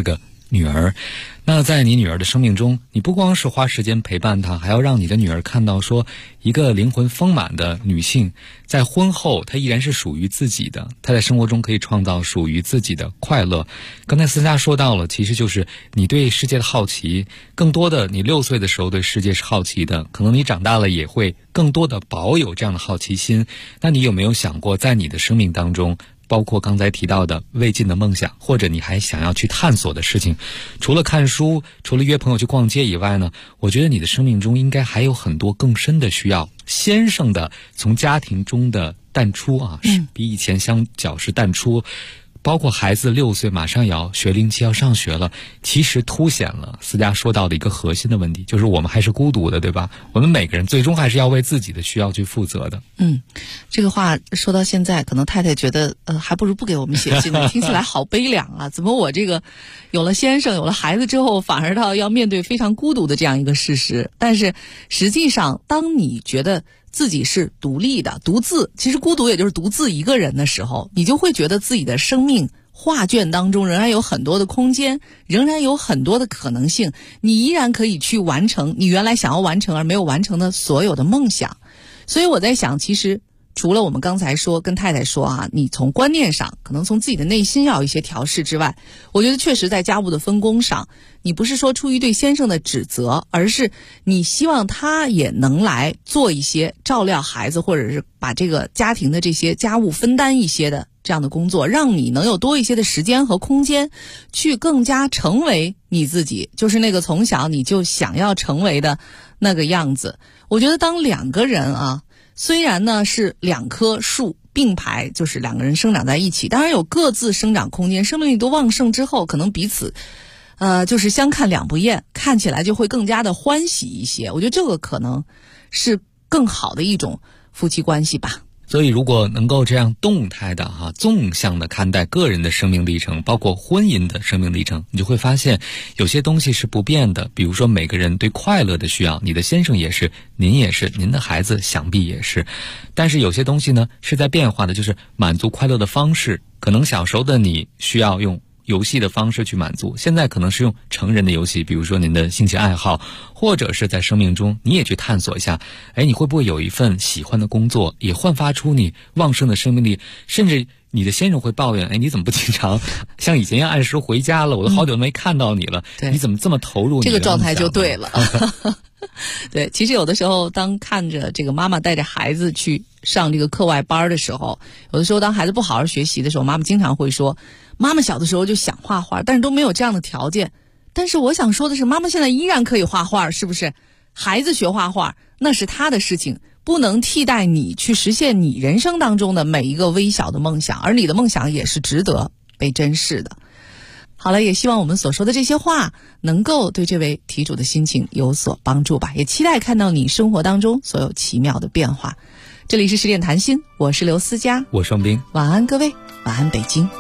女儿。那在你女儿的生命中，你不光是花时间陪伴她，还要让你的女儿看到说，一个灵魂丰满的女性在婚后她依然是属于自己的，她在生活中可以创造属于自己的快乐。刚才思佳说到了，其实就是你对世界的好奇，更多的你6岁的时候对世界是好奇的，可能你长大了也会更多的保有这样的好奇心。那你有没有想过，在你的生命当中，包括刚才提到的未尽的梦想，或者你还想要去探索的事情，除了看书，除了约朋友去逛街以外呢，我觉得你的生命中应该还有很多更深的需要。先生的从家庭中的淡出啊，是比以前相较是淡出，包括孩子6岁马上要学龄期要上学了，其实凸显了思佳说到的一个核心的问题，就是我们还是孤独的，对吧？我们每个人最终还是要为自己的需要去负责的。 这个话说到现在，可能太太觉得还不如不给我们写信呢，听起来好悲凉啊！怎么我这个有了先生有了孩子之后，反而要面对非常孤独的这样一个事实？但是实际上，当你觉得自己是独立的独自，其实孤独也就是独自一个人的时候，你就会觉得自己的生命画卷当中仍然有很多的空间，仍然有很多的可能性，你依然可以去完成你原来想要完成而没有完成的所有的梦想。所以我在想，其实除了我们刚才说跟太太说啊，你从观念上可能从自己的内心要有一些调试之外，我觉得确实在家务的分工上，你不是说出于对先生的指责，而是你希望他也能来做一些照料孩子，或者是把这个家庭的这些家务分担一些的这样的工作，让你能有多一些的时间和空间去更加成为你自己，就是那个从小你就想要成为的那个样子。我觉得当两个人啊，虽然呢是2棵树并排，就是2个人生长在一起，当然有各自生长空间，生命力都旺盛之后，可能彼此就是相看两不厌，看起来就会更加的欢喜一些。我觉得这个可能是更好的一种夫妻关系吧。 所以如果能够这样动态的纵向的看待个人的生命历程，包括婚姻的生命历程，你就会发现有些东西是不变的。比如说每个人对快乐的需要，你的先生也是，您也是，您的孩子想必也是。但是有些东西呢是在变化的，就是满足快乐的方式，可能小时候的你需要用游戏的方式去满足，现在可能是用成人的游戏，比如说您的兴趣爱好，或者是在生命中你也去探索一下，你会不会有一份喜欢的工作，也焕发出你旺盛的生命力，甚至你的先生会抱怨，你怎么不经常像以前一样按时回家了，我都好久没看到你了，你怎么这么投入你的这个状态就对了对，其实有的时候当看着这个妈妈带着孩子去上这个课外班的时候，有的时候当孩子不好好学习的时候，妈妈经常会说，妈妈小的时候就想画画，但是都没有这样的条件。但是我想说的是，妈妈现在依然可以画画，是不是？孩子学画画那是他的事情，不能替代你去实现你人生当中的每一个微小的梦想，而你的梦想也是值得被珍视的。好了，也希望我们所说的这些话能够对这位题主的心情有所帮助吧，也期待看到你生活当中所有奇妙的变化。这里是十点谈心，我是刘思佳， 我双冰， 晚安各位，晚安北京。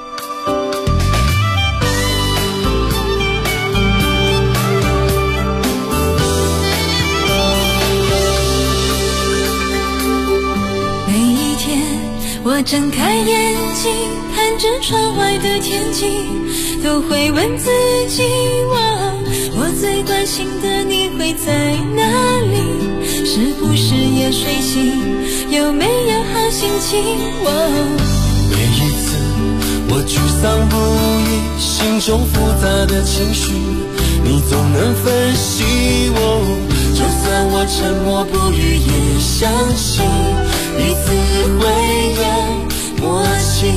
每一天我睁开眼睛，看着窗外的天气，都会问自己，我最关心的你会在哪里？是不是也睡醒？有没有好心情？ 每一次我沮丧不已，心中复杂的情绪，你总能分析我。就算我沉默不语，也相信彼此会有默契。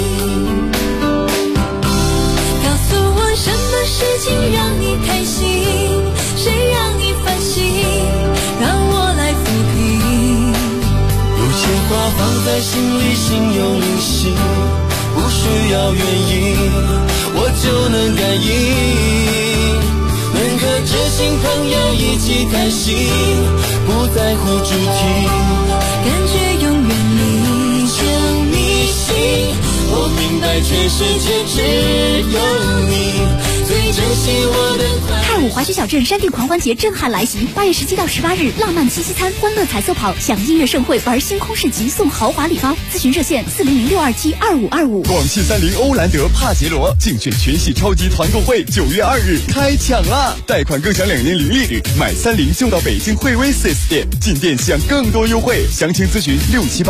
告诉我什么事情让你开心，谁让你烦心，让我来抚平。 有些话放在心里，心有灵犀，不需要原因，我就能感应。能和知心朋友一起开心，不在乎主题， 感觉永远你就你心。我明白全世界只有你最真惜我的快乐。 太武滑雪小镇山地狂欢节震撼来袭，8月17到18日，浪漫七夕餐、欢乐彩色跑、享音乐盛会、玩星空市集，送豪华礼包。咨询热线400-627-2525。 广汽30欧蓝德帕杰罗竞选全系超级团购会9月2日开抢啦！贷款更享2年零利率，买30就到北京惠威 4S 店，进店享更多优惠。详情咨询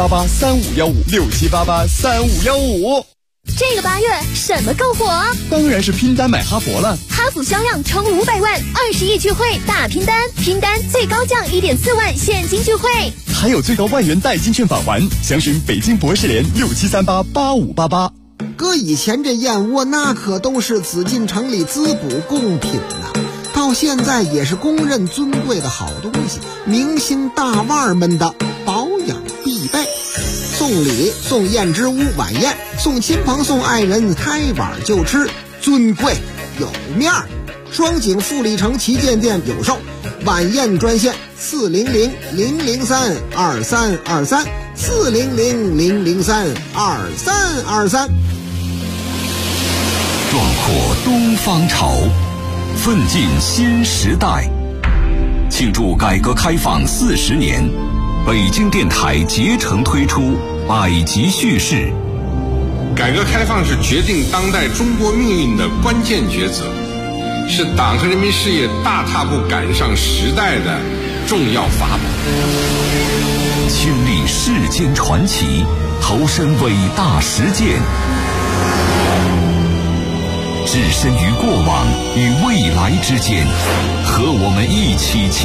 67883515，67883515。 这个8月什么更火？ 当然是拼单买哈佛了。 哈弗销量冲500万，20亿聚会大拼单，拼单最高降1.4万现金聚会， 还有最高万元代金券返还。详询北京博士联67388588。 搁以前这燕窝那可都是紫禁城里滋补贡品呐，到现在也是公认尊贵的好东西，明星大腕们的保养必备。送礼送燕之屋晚宴，送亲朋送爱人开碗就吃，尊贵有面儿。双井富力城旗舰店有售，晚宴专线400-003-2323，400-003-2323。 壮阔东方潮，奋进新时代。庆祝改革开放40年，北京电台竭诚推出百集叙事。 改革开放是决定当代中国命运的关键抉择，是党和人民事业大踏步赶上时代的重要法宝。 亲历世间传奇，投身伟大实践，置身于过往与未来之间，和我们一起